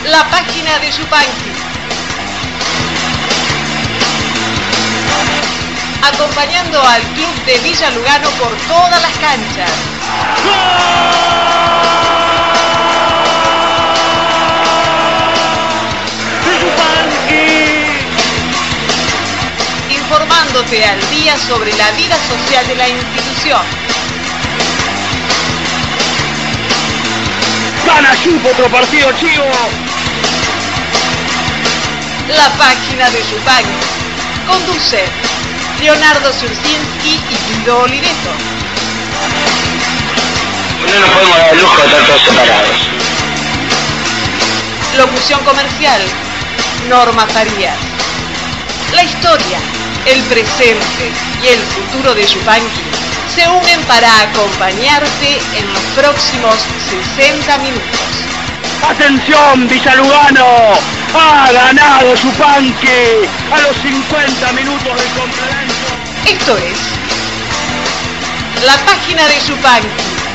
La página de Yupanqui. Acompañando al club de Villa Lugano por todas las canchas. Informándote al día sobre la vida social de la institución. ¡Gana Yup otro partido, chivo! La página de Yupanqui. Conduce Leonardo Surcinski y Guido Oliveto. No nos podemos dar el lujo de estar todos separados. Locución comercial, Norma Farías. La historia, el presente y el futuro de Yupanqui se unen para acompañarte en los próximos 60 minutos. ¡Atención, Villa Lugano! ¡Ha ganado Yupanqui a los 50 minutos del complemento! Esto es la página de Yupanqui.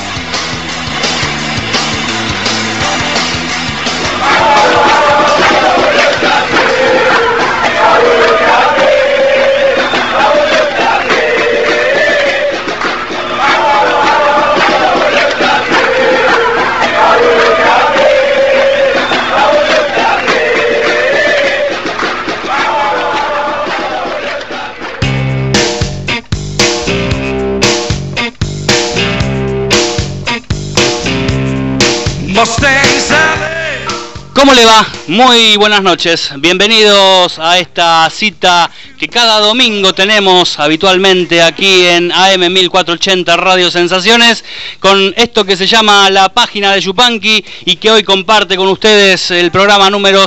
¿Cómo le va? Muy buenas noches. Bienvenidos a esta cita que cada domingo tenemos habitualmente aquí en AM 1480 Radio Sensaciones, con esto que se llama La Página de Yupanqui y que hoy comparte con ustedes el programa número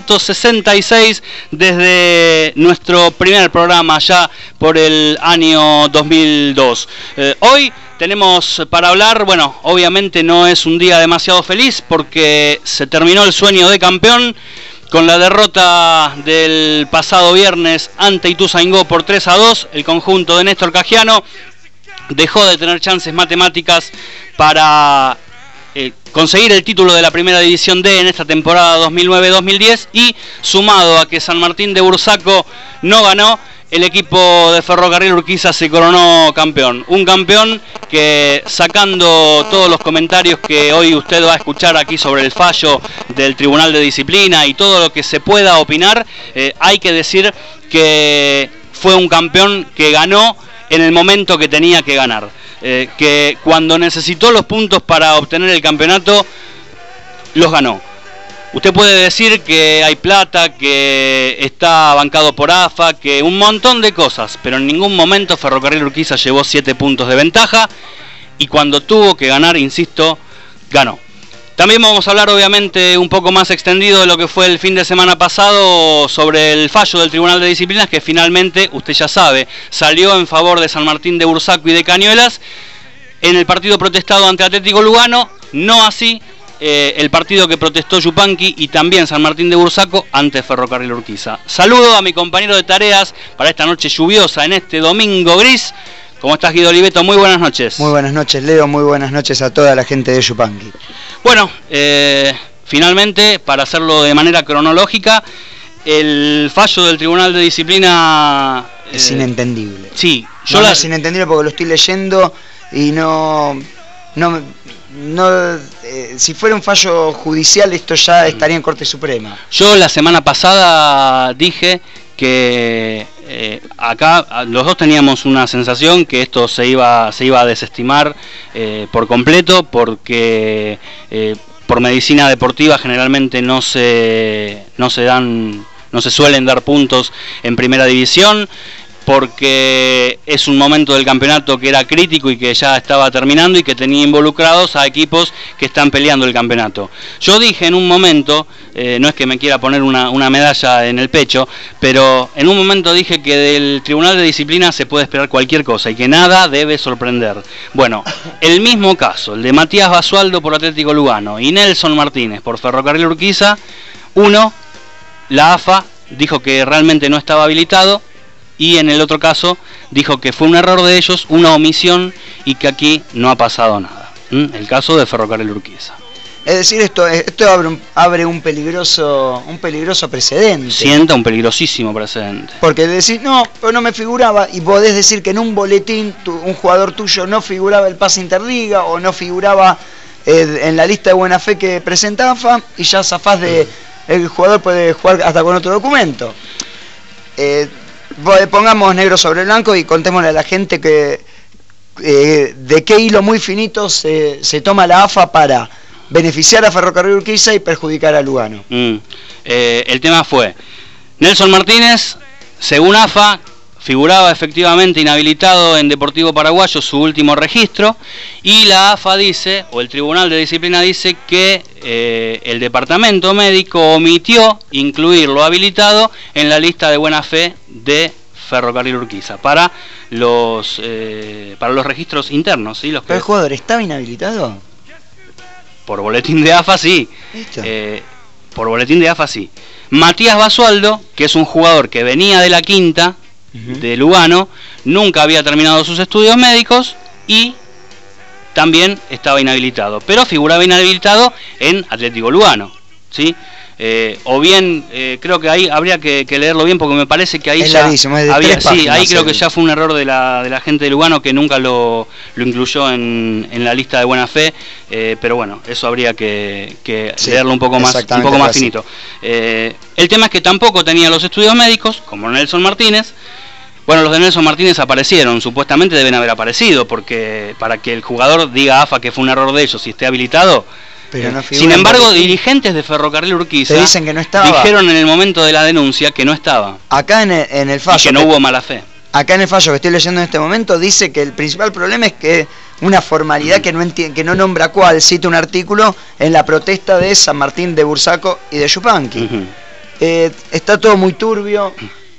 166 desde nuestro primer programa ya por el año 2002. Hoy tenemos para hablar, bueno, obviamente no es un día demasiado feliz porque se terminó el sueño de campeón con la derrota del pasado viernes ante Ituzaingó por 3-2. El conjunto de Néstor Cagiano dejó de tener chances matemáticas para conseguir el título de la Primera División D en esta temporada 2009-2010 y sumado a que San Martín de Bursaco no ganó, el equipo de Ferrocarril Urquiza se coronó campeón. Un campeón que, sacando todos los comentarios que hoy usted va a escuchar aquí sobre el fallo del Tribunal de Disciplina y todo lo que se pueda opinar, hay que decir que fue un campeón que ganó en el momento que tenía que ganar. Que cuando necesitó los puntos para obtener el campeonato, los ganó. Usted puede decir que hay plata, que está bancado por AFA, que un montón de cosas, pero en ningún momento Ferrocarril Urquiza llevó 7 puntos de ventaja y cuando tuvo que ganar, insisto, ganó. También vamos a hablar obviamente un poco más extendido de lo que fue el fin de semana pasado sobre el fallo del Tribunal de Disciplinas que finalmente, usted ya sabe, salió en favor de San Martín de Bursaco y de Cañuelas en el partido protestado ante Atlético Lugano, no así el partido que protestó Yupanqui y también San Martín de Bursaco ante Ferrocarril Urquiza. Saludo a mi compañero de tareas para esta noche lluviosa en este domingo gris. ¿Cómo estás, Guido Oliveto? Muy buenas noches. Muy buenas noches, Leo. Muy buenas noches a toda la gente de Yupanqui. Bueno, finalmente, para hacerlo de manera cronológica, el fallo del Tribunal de Disciplina es inentendible. Sí, es inentendible porque lo estoy leyendo y si fuera un fallo judicial esto ya estaría en Corte Suprema. Yo la semana pasada dije que acá los dos teníamos una sensación que esto se iba a desestimar por completo porque por medicina deportiva generalmente no se suelen dar puntos en primera división, porque es un momento del campeonato que era crítico y que ya estaba terminando y que tenía involucrados a equipos que están peleando el campeonato. Yo dije en un momento, no es que me quiera poner una medalla en el pecho, pero en un momento dije que del Tribunal de Disciplina se puede esperar cualquier cosa y que nada debe sorprender. Bueno, el mismo caso, el de Matías Basualdo por Atlético Lugano y Nelson Martínez por Ferrocarril Urquiza, la AFA dijo que realmente no estaba habilitado, y en el otro caso dijo que fue un error de ellos, una omisión y que aquí no ha pasado nada. El caso de Ferrocarril Urquiza. Es decir, esto abre un peligroso precedente. Sienta un peligrosísimo precedente. Porque decís, no, pero no me figuraba, y podés decir que en un boletín un jugador tuyo no figuraba el pase interliga o no figuraba en la lista de buena fe que presenta AFA, y ya zafás de... El jugador puede jugar hasta con otro documento. Pongamos negro sobre blanco y contémosle a la gente que de qué hilo muy finito se toma la AFA para beneficiar a Ferrocarril Urquiza y perjudicar a Lugano. El tema fue, Nelson Martínez, según AFA, figuraba efectivamente inhabilitado en Deportivo Paraguayo, su último registro, y la AFA dice, o el Tribunal de Disciplina dice, que el departamento médico omitió incluirlo habilitado en la lista de buena fe de Ferrocarril Urquiza para los registros internos, ¿sí? ¿Pero el jugador estaba inhabilitado? Por boletín de AFA sí. Por boletín de AFA sí. Matías Basualdo, que es un jugador que venía de la quinta de Lugano, nunca había terminado sus estudios médicos y también estaba inhabilitado, pero figuraba inhabilitado en Atlético Lugano, ¿sí? O bien, creo que ahí habría que leerlo bien porque me parece que ahí es ya larguísimo, es de había, 3 páginas, sí, ahí creo que ya fue un error de la gente de Lugano que nunca lo incluyó en la lista de buena fe, pero bueno, eso habría que sí, leerlo un poco más finito. El tema es que tampoco tenía los estudios médicos, como Nelson Martínez. Bueno, los de Nelson Martínez aparecieron, supuestamente deben haber aparecido, porque para que el jugador diga a AFA que fue un error de ellos y esté habilitado. Pero no sin embargo, dirigentes de Ferrocarril Urquiza dicen que no estaba. Dijeron en el momento de la denuncia que no estaba. Acá en el fallo. Y que no hubo mala fe. Acá en el fallo que estoy leyendo en este momento dice que el principal problema es que una formalidad que no nombra cuál, cita un artículo en la protesta de San Martín de Bursaco y de Yupanqui. Está todo muy turbio.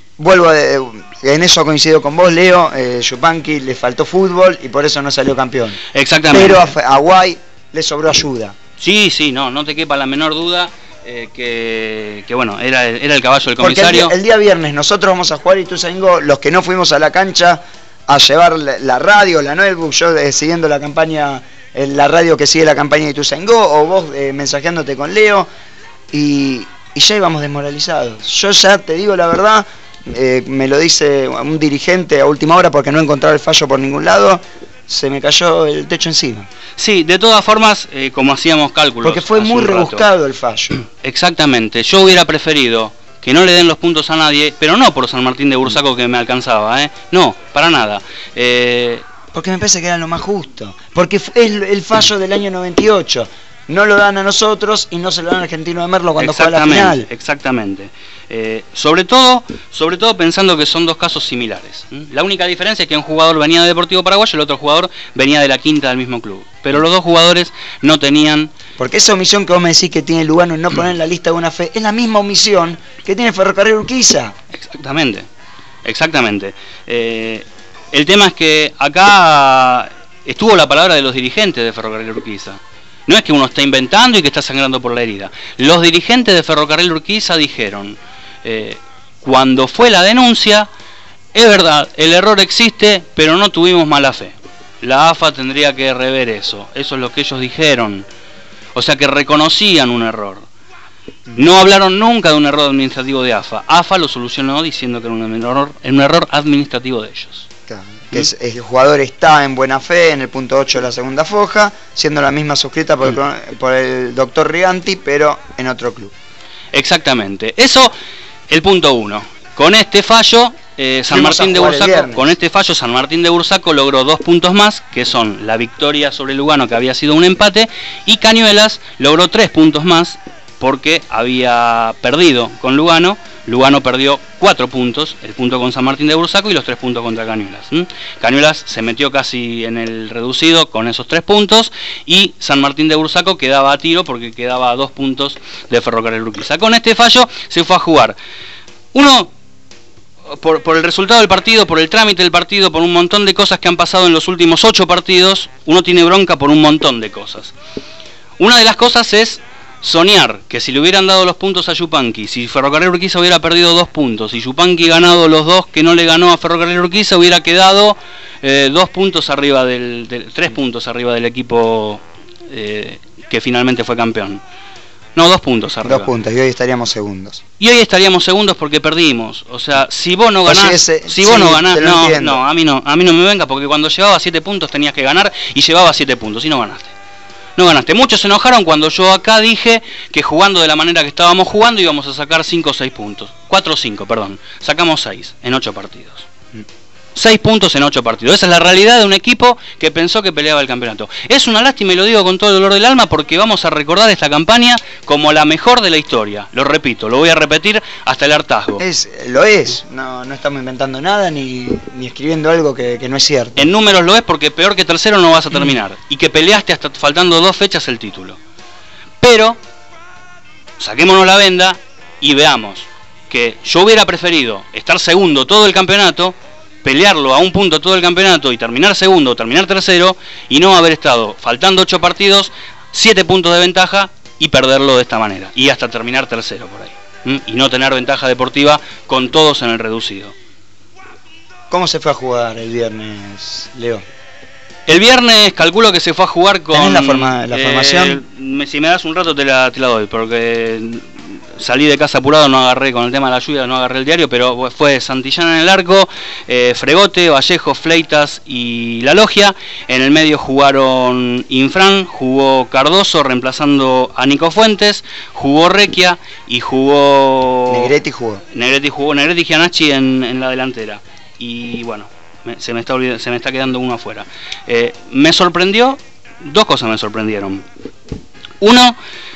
En eso coincido con vos, Leo. Yupanqui le faltó fútbol y por eso no salió campeón. Exactamente. Pero a Guay le sobró ayuda. Sí, no te quepa la menor duda que bueno, era el caballo del comisario. Porque el día viernes nosotros vamos a jugar Ituzaingó, los que no fuimos a la cancha a llevar la radio, la notebook, yo siguiendo la campaña, la radio que sigue la campaña de Ituzaingó, o vos mensajeándote con Leo, y ya íbamos desmoralizados. Yo ya te digo la verdad, me lo dice un dirigente a última hora porque no encontraba el fallo por ningún lado, se me cayó el techo encima. Sí, de todas formas, como hacíamos cálculos. Porque fue muy rebuscado el fallo. Exactamente, yo hubiera preferido que no le den los puntos a nadie, pero no por San Martín de Bursaco que me alcanzaba, no, para nada. Porque me parece que era lo más justo, porque es el fallo del año 98. No lo dan a nosotros y no se lo dan a Argentino de Merlo cuando juega la final. Exactamente. Sobre todo pensando que son dos casos similares. La única diferencia es que un jugador venía de Deportivo Paraguayo y el otro jugador venía de la quinta del mismo club. Pero los dos jugadores no tenían... Porque esa omisión que vos me decís que tiene Lugano en no poner en la lista de buena fe es la misma omisión que tiene Ferrocarril Urquiza. Exactamente. El tema es que acá estuvo la palabra de los dirigentes de Ferrocarril Urquiza. No es que uno está inventando y que está sangrando por la herida. Los dirigentes de Ferrocarril Urquiza dijeron, cuando fue la denuncia, es verdad, el error existe, pero no tuvimos mala fe. La AFA tendría que rever eso. Eso es lo que ellos dijeron. O sea que reconocían un error. No hablaron nunca de un error administrativo de AFA. AFA lo solucionó diciendo que era un error administrativo de ellos. Claro. Que el jugador está en buena fe en el punto 8 de la segunda foja, siendo la misma suscrita por el doctor Riganti, pero en otro club. Exactamente. Eso, el punto 1. Con este fallo, San Martín de Bursaco logró 2 puntos más, que son la victoria sobre Lugano, que había sido un empate, y Cañuelas logró 3 puntos más, porque había perdido con Lugano. Lugano perdió 4 puntos, el punto con San Martín de Bursaco y los 3 puntos contra Cañuelas. Cañuelas se metió casi en el reducido con esos 3 puntos y San Martín de Bursaco quedaba a tiro porque quedaba a 2 puntos de Ferrocarril Urquiza. Con este fallo se fue a jugar. Uno, por el resultado del partido, por el trámite del partido, por un montón de cosas que han pasado en los últimos 8 partidos, uno tiene bronca por un montón de cosas. Una de las cosas es soñar que si le hubieran dado los puntos a Yupanqui, si Ferrocarril Urquiza hubiera perdido 2 puntos y Yupanqui ganado los 2 que no le ganó a Ferrocarril Urquiza, hubiera quedado 3 puntos arriba del equipo que finalmente fue campeón. No, 2 puntos arriba. 2 puntos, y hoy estaríamos segundos. Y hoy estaríamos segundos porque perdimos. O sea, si vos no ganás, no, a mí no me venga, porque cuando llevaba 7 puntos tenías que ganar y llevaba 7 puntos y no ganaste. No ganaste. Muchos se enojaron cuando yo acá dije que jugando de la manera que estábamos jugando íbamos a sacar 5 o 6 puntos. 4 o 5, perdón. Sacamos 6 en 8 partidos. 6 puntos en 8 partidos. Esa es la realidad de un equipo que pensó que peleaba el campeonato. Es una lástima y lo digo con todo el dolor del alma porque vamos a recordar esta campaña como la mejor de la historia. Lo repito, lo voy a repetir hasta el hartazgo. Lo es. No estamos inventando nada ni escribiendo algo que no es cierto. En números lo es porque peor que tercero no vas a terminar. Y que peleaste hasta faltando 2 fechas el título. Pero saquémonos la venda y veamos que yo hubiera preferido estar segundo todo el campeonato, pelearlo a un punto todo el campeonato y terminar segundo o terminar tercero, y no haber estado faltando 8 partidos, 7 puntos de ventaja y perderlo de esta manera y hasta terminar tercero por ahí, y no tener ventaja deportiva con todos en el reducido. ¿Cómo se fue a jugar el viernes, Leo? El viernes calculo que se fue a jugar con... ¿Tenés la formación? Si me das un rato te la doy, porque salí de casa apurado, no agarré con el tema de la lluvia, no agarré el diario, pero fue Santillana en el arco, Fregote, Vallejo, Fleitas y La Logia. En el medio jugaron Infran, jugó Cardoso reemplazando a Nico Fuentes, jugó Requia y jugó... Negretti jugó. Negretti y Gianacci en la delantera. Y bueno, se me está quedando uno afuera. Me sorprendió, 2 cosas me sorprendieron. Uno,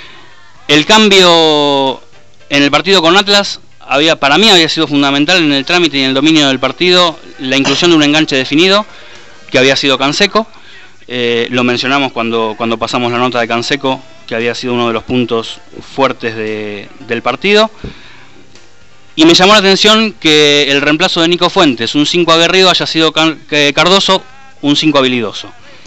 el cambio en el partido con Atlas para mí había sido fundamental en el trámite y en el dominio del partido, la inclusión de un enganche definido, que había sido Canseco. Lo mencionamos cuando pasamos la nota de Canseco, que había sido uno de los puntos fuertes del partido. Y me llamó la atención que el reemplazo de Nico Fuentes, un 5 aguerrido, haya sido Cardoso, un 5 habilidoso.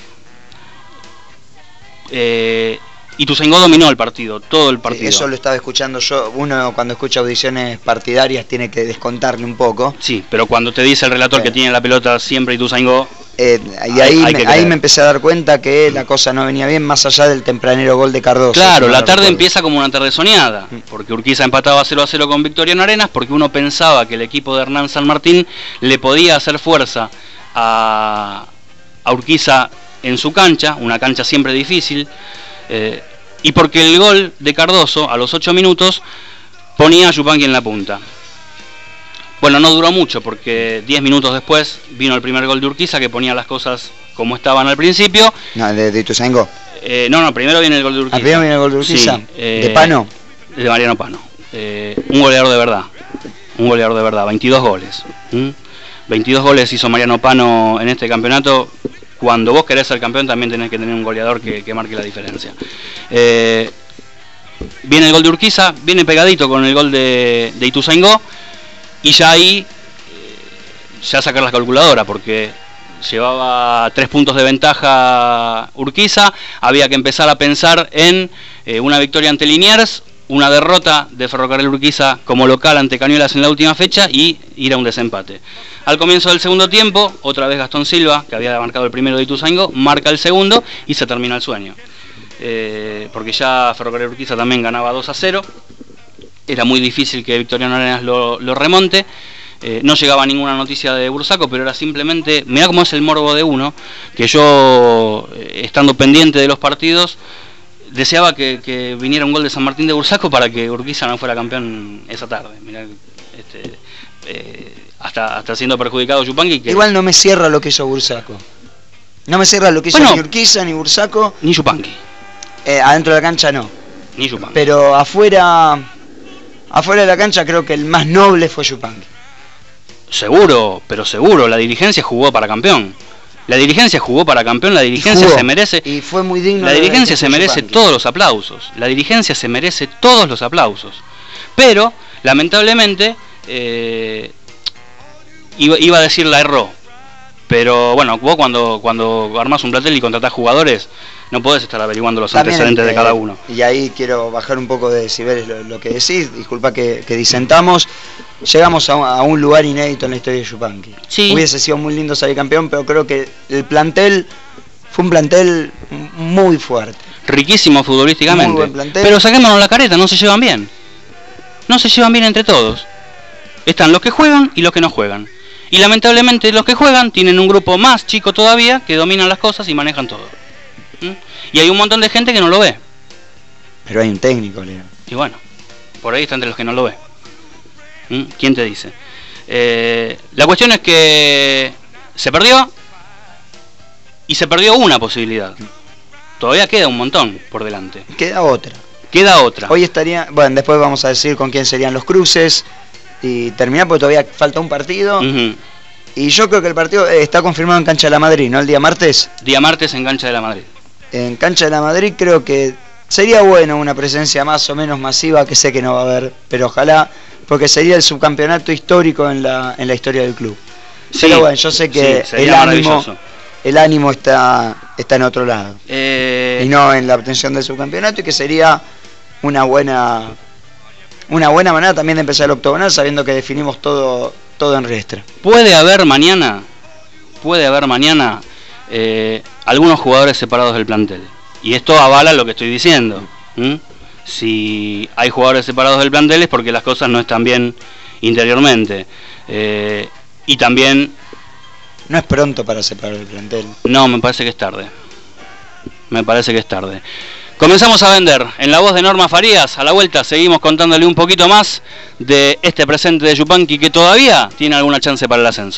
Ituzaingó dominó el partido, todo el partido. Eso lo estaba escuchando yo. Uno cuando escucha audiciones partidarias tiene que descontarle un poco. Sí, pero cuando te dice el relator que tiene la pelota siempre Ituzaingó... y ahí me empecé a dar cuenta que la cosa no venía bien, más allá del tempranero gol de Cardoso. Claro, la tarde empieza como una tarde soñada, porque Urquiza empataba 0-0 con Victoriano Arenas, porque uno pensaba que el equipo de Hernán San Martín le podía hacer fuerza a Urquiza en su cancha, una cancha siempre difícil, y porque el gol de Cardoso a los 8 minutos ponía a Yupanqui en la punta. Bueno, no duró mucho porque 10 minutos después vino el primer gol de Urquiza que ponía las cosas como estaban al principio. No, de Ituzaingó. No, primero viene el gol de Urquiza. Primero viene el gol de Urquiza. Sí, ¿De Pano? De Mariano Pano. Un goleador de verdad. 22 goles. 22 goles hizo Mariano Pano en este campeonato. Cuando vos querés ser campeón también tenés que tener un goleador que marque la diferencia. Viene el gol de Urquiza, viene pegadito con el gol de Ituzaingó. Y ya ahí, ya sacar la calculadora, porque llevaba 3 puntos de ventaja Urquiza, había que empezar a pensar en una victoria ante Liniers, una derrota de Ferrocarril Urquiza como local ante Cañuelas en la última fecha y ir a un desempate. Al comienzo del segundo tiempo, otra vez Gastón Silva, que había marcado el primero de Ituzaingó, marca el segundo y se termina el sueño. Porque ya Ferrocarril Urquiza también ganaba 2-0. Era muy difícil que Victoriano Arenas lo remonte. No llegaba ninguna noticia de Bursaco, pero era simplemente... Mirá cómo es el morbo de uno, que yo, estando pendiente de los partidos, deseaba que viniera un gol de San Martín de Bursaco para que Urquiza no fuera campeón esa tarde. Mirá, hasta siendo perjudicado Yupanqui. Igual no me cierra lo que hizo Bursaco. No me cierra lo que hizo ni Urquiza, ni Bursaco. Ni Yupanqui. Adentro de la cancha no. Ni Yupanqui. Pero afuera de la cancha creo que el más noble fue Yupanqui. Seguro, la dirigencia jugó para campeón. La dirigencia se merece... Y fue muy digno. La dirigencia se merece todos los aplausos. Pero, lamentablemente, iba a decir la erró. Pero bueno, vos cuando armás un plantel y contratás jugadores, no podés estar averiguando los antecedentes de cada uno. Y ahí quiero bajar un poco de decibeles lo que decís, disculpa que disentamos. Llegamos a un lugar inédito en la historia de Yupanqui. Sí. Hubiese sido muy lindo salir campeón, pero creo que el plantel Fue un plantel muy fuerte. Riquísimo futbolísticamente. Muy buen plantel. Pero saquémonos la careta, no se llevan bien. No se llevan bien entre todos. Están los que juegan y los que no juegan. Y lamentablemente los que juegan tienen un grupo más chico todavía que dominan las cosas y manejan todo. Y hay un montón de gente que no lo ve. Pero hay un técnico, Leo. Y bueno, por ahí está entre los que no lo ve. ¿Quién te dice? La cuestión es que se perdió. Y se perdió una posibilidad. Todavía queda un montón por delante. Queda otra. Hoy estaría... Bueno, después vamos a decir con quién serían los cruces. Y terminar porque todavía falta un partido. Y yo creo que el partido está confirmado en Cancha de la Madrid, ¿no? El día martes. Día martes en Cancha de la Madrid. En Cancha de la Madrid creo que sería bueno una presencia más o menos masiva, que sé que no va a haber, pero ojalá, porque sería el subcampeonato histórico en la historia del club. Sí, pero bueno, yo sé que sí, el ánimo está en otro lado. Y no en la obtención del subcampeonato, y que sería una buena manera también de empezar el octogonal, sabiendo que definimos todo en Riestra. Puede haber mañana algunos jugadores separados del plantel. Y esto avala lo que estoy diciendo. Si hay jugadores separados del plantel es porque las cosas no están bien interiormente. Y también... No es pronto para separar el plantel. No, me parece que es tarde. Comenzamos a vender. En la voz de Norma Farías, a la vuelta seguimos contándole un poquito más de este presente de Yupanqui que todavía tiene alguna chance para el ascenso.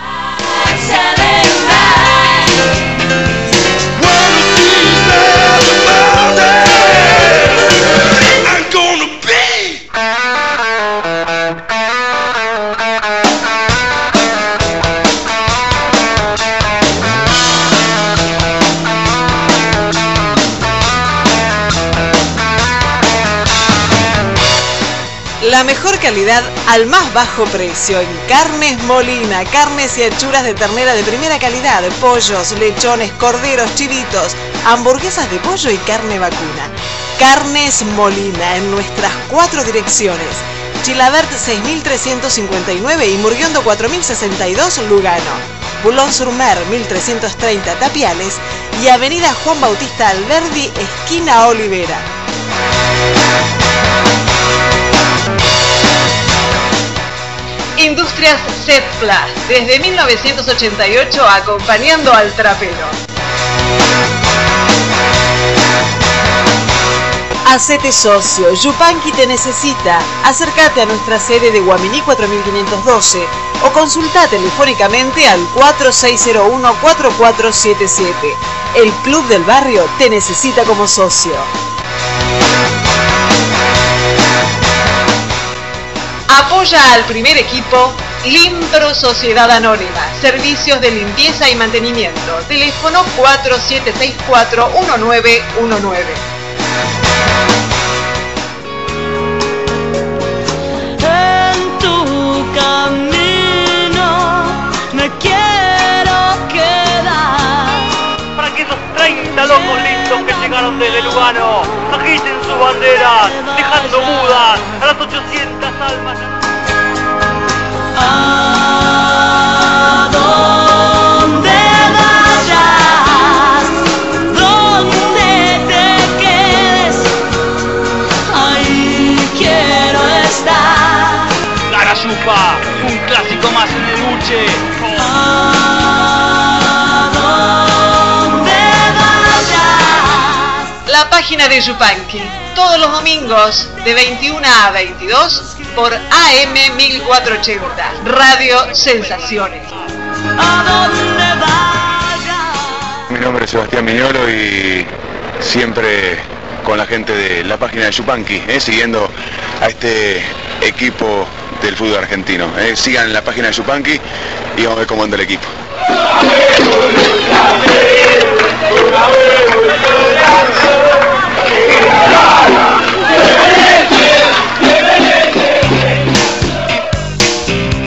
La mejor calidad al más bajo precio en Carnes Molina, carnes y achuras de ternera de primera calidad, pollos, lechones, corderos, chivitos, hamburguesas de pollo y carne vacuna. Carnes Molina en nuestras 4 direcciones: Chilabert 6359 y Murguiondo 4062 Lugano, Boulogne-sur-Mer 1330 Tapiales y Avenida Juan Bautista Alberdi, esquina Olivera. Industrias Setplas, desde 1988 acompañando al trapero. Hacete socio, Yupanqui te necesita. Acércate a nuestra sede de Guaminí 4512 o consulta telefónicamente al 4601-4477. El Club del Barrio te necesita como socio. Apoya al primer equipo Limpro Sociedad Anónima. Servicios de limpieza y mantenimiento. Teléfono 4764-1919. En tu camino me quiero quedar. Para que esos 30 locos listos que llegaron desde Lugano agiten sus banderas, dejando mudas a las 800 almas. A donde vayas, donde te quedes, ahí quiero estar. Cara Yupa, un clásico más en el buche. La página de Yupanqui, todos los domingos de 21 a 22 por AM 1480, Radio Sensaciones. Mi nombre es Sebastián Miñolo y siempre con la gente de la página de Yupanqui, siguiendo a este equipo del fútbol argentino. Sigan la página de Yupanqui y vamos a ver cómo anda el equipo.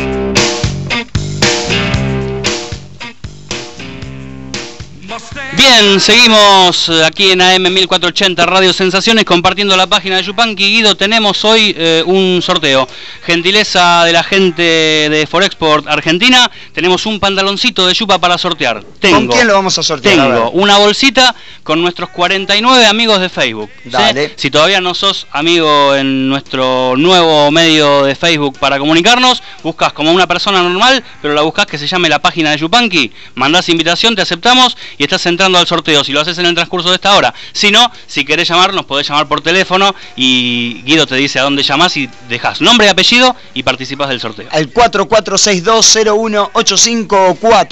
Bien, bien, seguimos aquí en AM 1480 Radio Sensaciones compartiendo la página de Yupanqui. Guido, tenemos hoy un sorteo. Gentileza de la gente de Forexport Argentina, tenemos un pantaloncito de Yupa para sortear. ¿Con quién lo vamos a sortear? Tengo una bolsita con nuestros 49 amigos de Facebook. Dale. ¿Sí? Si todavía no sos amigo en nuestro nuevo medio de Facebook para comunicarnos, buscas como una persona normal, pero la buscas que se llame la página de Yupanqui, mandás invitación, te aceptamos y estás entrando al sorteo si lo haces en el transcurso de esta hora. Si no, si querés llamar, nos podés llamar por teléfono y Guido te dice a dónde llamás y dejás nombre y apellido y participás del sorteo. Al 44620185 o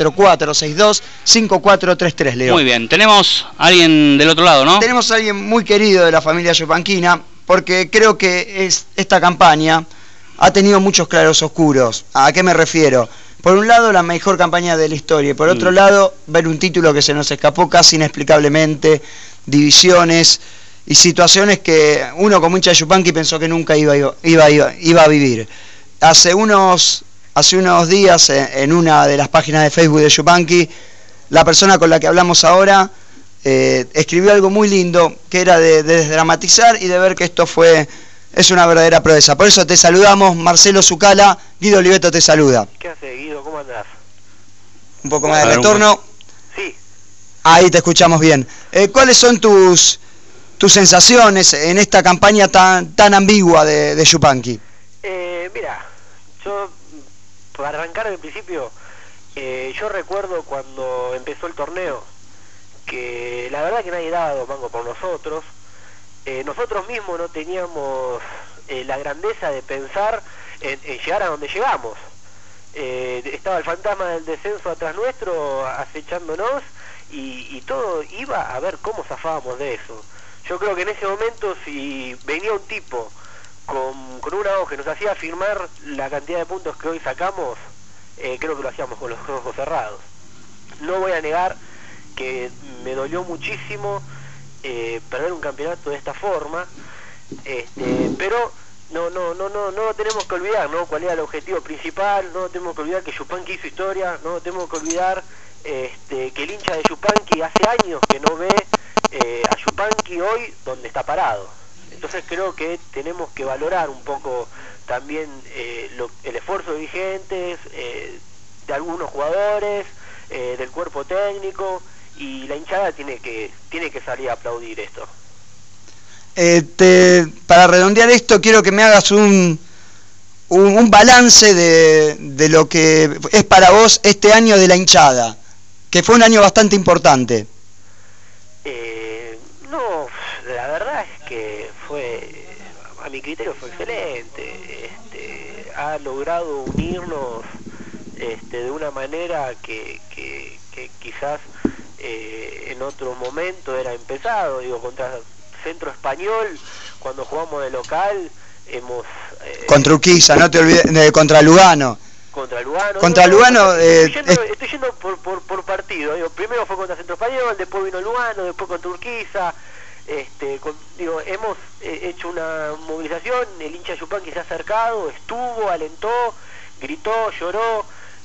44625433, Leo. Muy bien, tenemos a alguien del otro lado, ¿no? Tenemos a alguien muy querido de la familia yupanquina, porque creo que esta campaña ha tenido muchos claros oscuros. ¿A qué me refiero? Por un lado, la mejor campaña de la historia, y por otro lado, ver un título que se nos escapó casi inexplicablemente, divisiones y situaciones que uno como hincha de Yupanqui pensó que nunca iba a vivir. Hace unos días, en una de las páginas de Facebook de Yupanqui, la persona con la que hablamos ahora escribió algo muy lindo, que era de desdramatizar y de ver que esto es una verdadera proeza. Por eso te saludamos, Marcelo Zucala. Guido Oliveto te saluda. ¿Qué hace, Guido? ¿Cómo andás? Un poco más de retorno. Sí. Ahí te escuchamos bien. ¿Cuáles son tus sensaciones en esta campaña tan ambigua de Yupanqui? Mira, yo, para arrancar del principio, yo recuerdo cuando empezó el torneo, que la verdad que nadie daba dos mangos por nosotros. Nosotros mismos no teníamos la grandeza de pensar en llegar a donde llegamos. Estaba el fantasma del descenso atrás nuestro acechándonos y todo iba a ver cómo zafábamos de eso. Yo creo que en ese momento, si venía un tipo con una hoja y nos hacía firmar la cantidad de puntos que hoy sacamos, creo que lo hacíamos con los ojos cerrados. No voy a negar que me dolió muchísimo perder un campeonato de esta forma, pero no tenemos que olvidar, ¿no?, cuál era el objetivo principal. No tenemos que olvidar que Yupanqui hizo historia. No tenemos que olvidar que el hincha de Yupanqui hace años que no ve a Yupanqui hoy donde está parado. Entonces creo que tenemos que valorar un poco también el esfuerzo de dirigentes, de algunos jugadores, del cuerpo técnico, y la hinchada tiene que salir a aplaudir esto. Para redondear esto, quiero que me hagas un balance de lo que es para vos este año de la hinchada, que fue un año bastante importante. No, la verdad es que a mi criterio fue excelente. Ha logrado unirnos de una manera que quizás en otro momento era empezado. Digo, contra Centro Español, cuando jugamos de local, hemos... contra Urquiza, no te olvides, contra Lugano. Contra Lugano. Estoy yendo por partido. Digo, primero fue contra Centro Español, después vino Lugano, después contra Urquiza. Hemos hecho una movilización. El hincha Yupanqui se ha acercado, estuvo, alentó, gritó, lloró,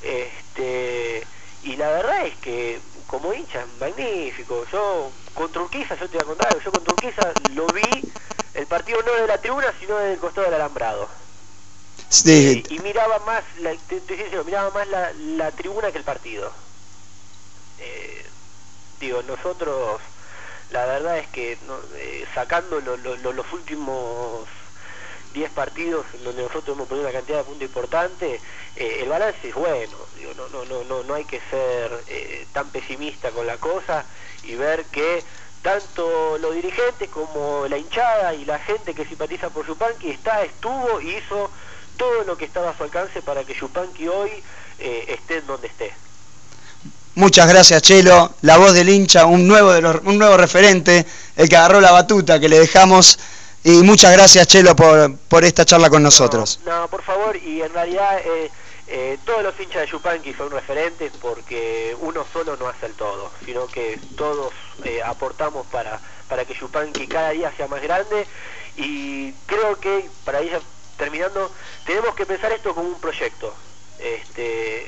y la verdad es que como hincha magnífico. Yo contra Urquiza, yo te voy a contar, yo contra Urquiza lo vi el partido no de la tribuna sino del costado del alambrado. Sí. Y miraba más miraba más la tribuna que el partido. Nosotros, la verdad es que sacando los últimos 10 partidos en donde nosotros hemos perdido una cantidad de puntos importante, el balance es bueno. No hay que ser tan pesimista con la cosa y ver que tanto los dirigentes como la hinchada y la gente que simpatiza por Yupanqui estuvo y hizo todo lo que estaba a su alcance para que Yupanqui hoy esté en donde esté. Muchas gracias, Chelo, la voz del hincha, un nuevo referente, el que agarró la batuta que le dejamos, y muchas gracias, Chelo, por esta charla con nosotros. No, por favor, y en realidad todos los hinchas de Yupanqui son referentes porque uno solo no hace el todo, sino que todos aportamos para que Yupanqui cada día sea más grande, y creo que para ir terminando tenemos que pensar esto como un proyecto.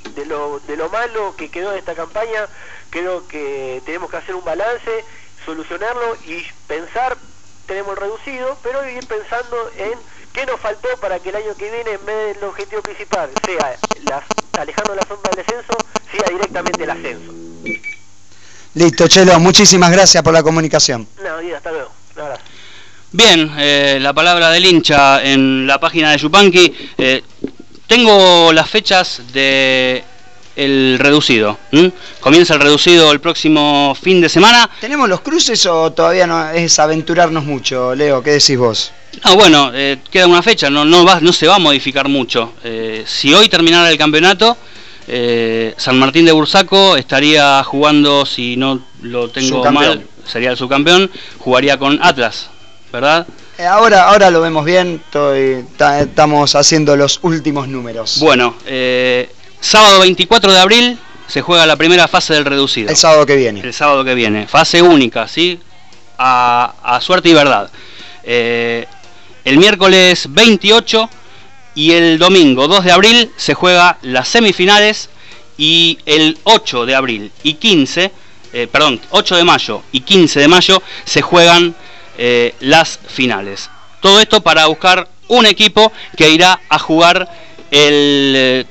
de lo malo que quedó en esta campaña, creo que tenemos que hacer un balance, solucionarlo y pensar, tenemos el reducido, pero ir pensando en qué nos faltó para que el año que viene, en vez del objetivo principal, sea alejarnos de la zona del descenso, sea directamente el ascenso. Listo, Chelo, muchísimas gracias por la comunicación. No, Diego, hasta luego. Un abrazo. Bien, la palabra del hincha en la página de Yupanqui. Tengo las fechas de el reducido. Comienza el reducido el próximo fin de semana. ¿Tenemos los cruces o todavía no es aventurarnos mucho, Leo? ¿Qué decís vos? No, bueno, queda una fecha, no se va a modificar mucho. Si hoy terminara el campeonato, San Martín de Bursaco estaría jugando, si no lo tengo mal, sería el subcampeón, jugaría con Atlas, ¿verdad? Ahora lo vemos bien, estamos haciendo los últimos números. Bueno, sábado 24 de abril se juega la primera fase del reducido. El sábado que viene. El sábado que viene, fase única, ¿sí? A suerte y verdad. El miércoles 28 y el domingo 2 de abril se juega las semifinales y el 8 de abril y 8 de mayo y 15 de mayo se juegan las finales. Todo esto para buscar un equipo que irá a jugar el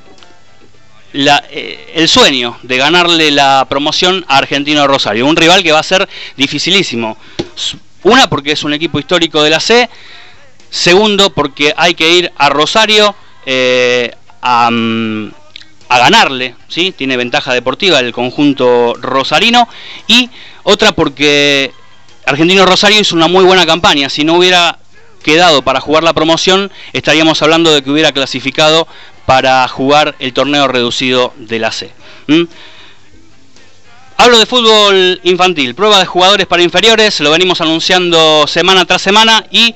sueño de ganarle la promoción a Argentino de Rosario. Un rival que va a ser dificilísimo. Una, porque es un equipo histórico de la C. Segundo, porque hay que ir a Rosario a ganarle, ¿sí? Tiene ventaja deportiva el conjunto rosarino. Y otra, porque Argentino Rosario hizo una muy buena campaña. Si no hubiera quedado para jugar la promoción, estaríamos hablando de que hubiera clasificado para jugar el torneo reducido de la C. Hablo de fútbol infantil, prueba de jugadores para inferiores, lo venimos anunciando semana tras semana y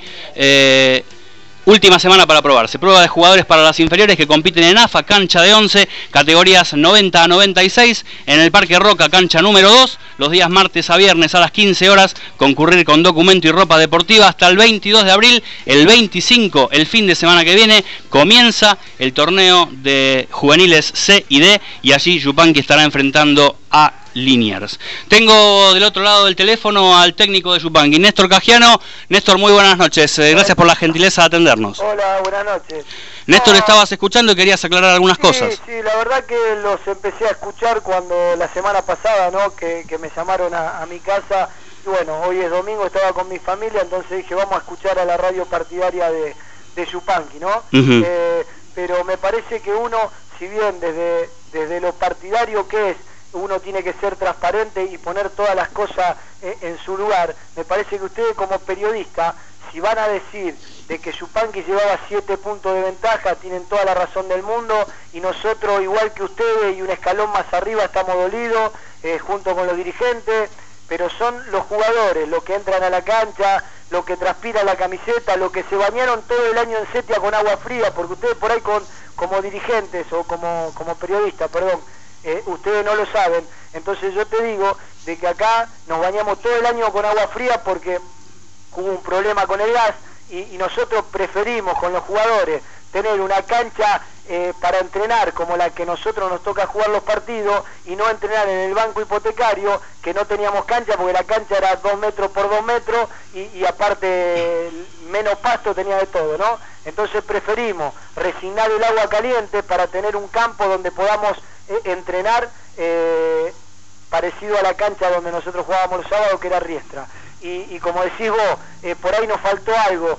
última semana para probarse. Prueba de jugadores para las inferiores que compiten en AFA, cancha de 11, categorías 90 a 96, en el Parque Roca, cancha número 2, los días martes a viernes a las 15 horas, concurrir con documento y ropa deportiva hasta el 22 de abril, el 25, el fin de semana que viene, comienza el torneo de juveniles C y D y allí Yupanqui estará enfrentando a Liniers. Tengo del otro lado del teléfono al técnico de Yupanqui, Néstor Cagiano. Néstor, muy buenas noches. Gracias por la gentileza de atendernos. Hola, buenas noches. Néstor, estabas escuchando y querías aclarar algunas cosas. Sí, la verdad que los empecé a escuchar cuando la semana pasada, ¿no? Que me llamaron a mi casa. Y bueno, hoy es domingo, estaba con mi familia, entonces dije, vamos a escuchar a la radio partidaria de Yupanqui, ¿no? Pero me parece que uno, si bien desde lo partidario que es, uno tiene que ser transparente y poner todas las cosas en su lugar. Me parece que ustedes como periodistas, si van a decir de que Yupanqui llevaba 7 puntos de ventaja, tienen toda la razón del mundo, y nosotros, igual que ustedes y un escalón más arriba, estamos dolidos, junto con los dirigentes, pero son los jugadores los que entran a la cancha, los que transpiran la camiseta, los que se bañaron todo el año en Setia con agua fría, porque ustedes por ahí como dirigentes o como periodistas, perdón, ustedes no lo saben. Entonces yo te digo de que acá nos bañamos todo el año con agua fría porque hubo un problema con el gas y nosotros preferimos con los jugadores tener una cancha para entrenar como la que nosotros nos toca jugar los partidos y no entrenar en el banco hipotecario, que no teníamos cancha porque la cancha era 2 metros por 2 metros y aparte menos pasto, tenía de todo, ¿no? Entonces preferimos resignar el agua caliente para tener un campo donde podamos entrenar parecido a la cancha donde nosotros jugábamos los sábados, que era Riestra. Y como decís vos, por ahí nos faltó algo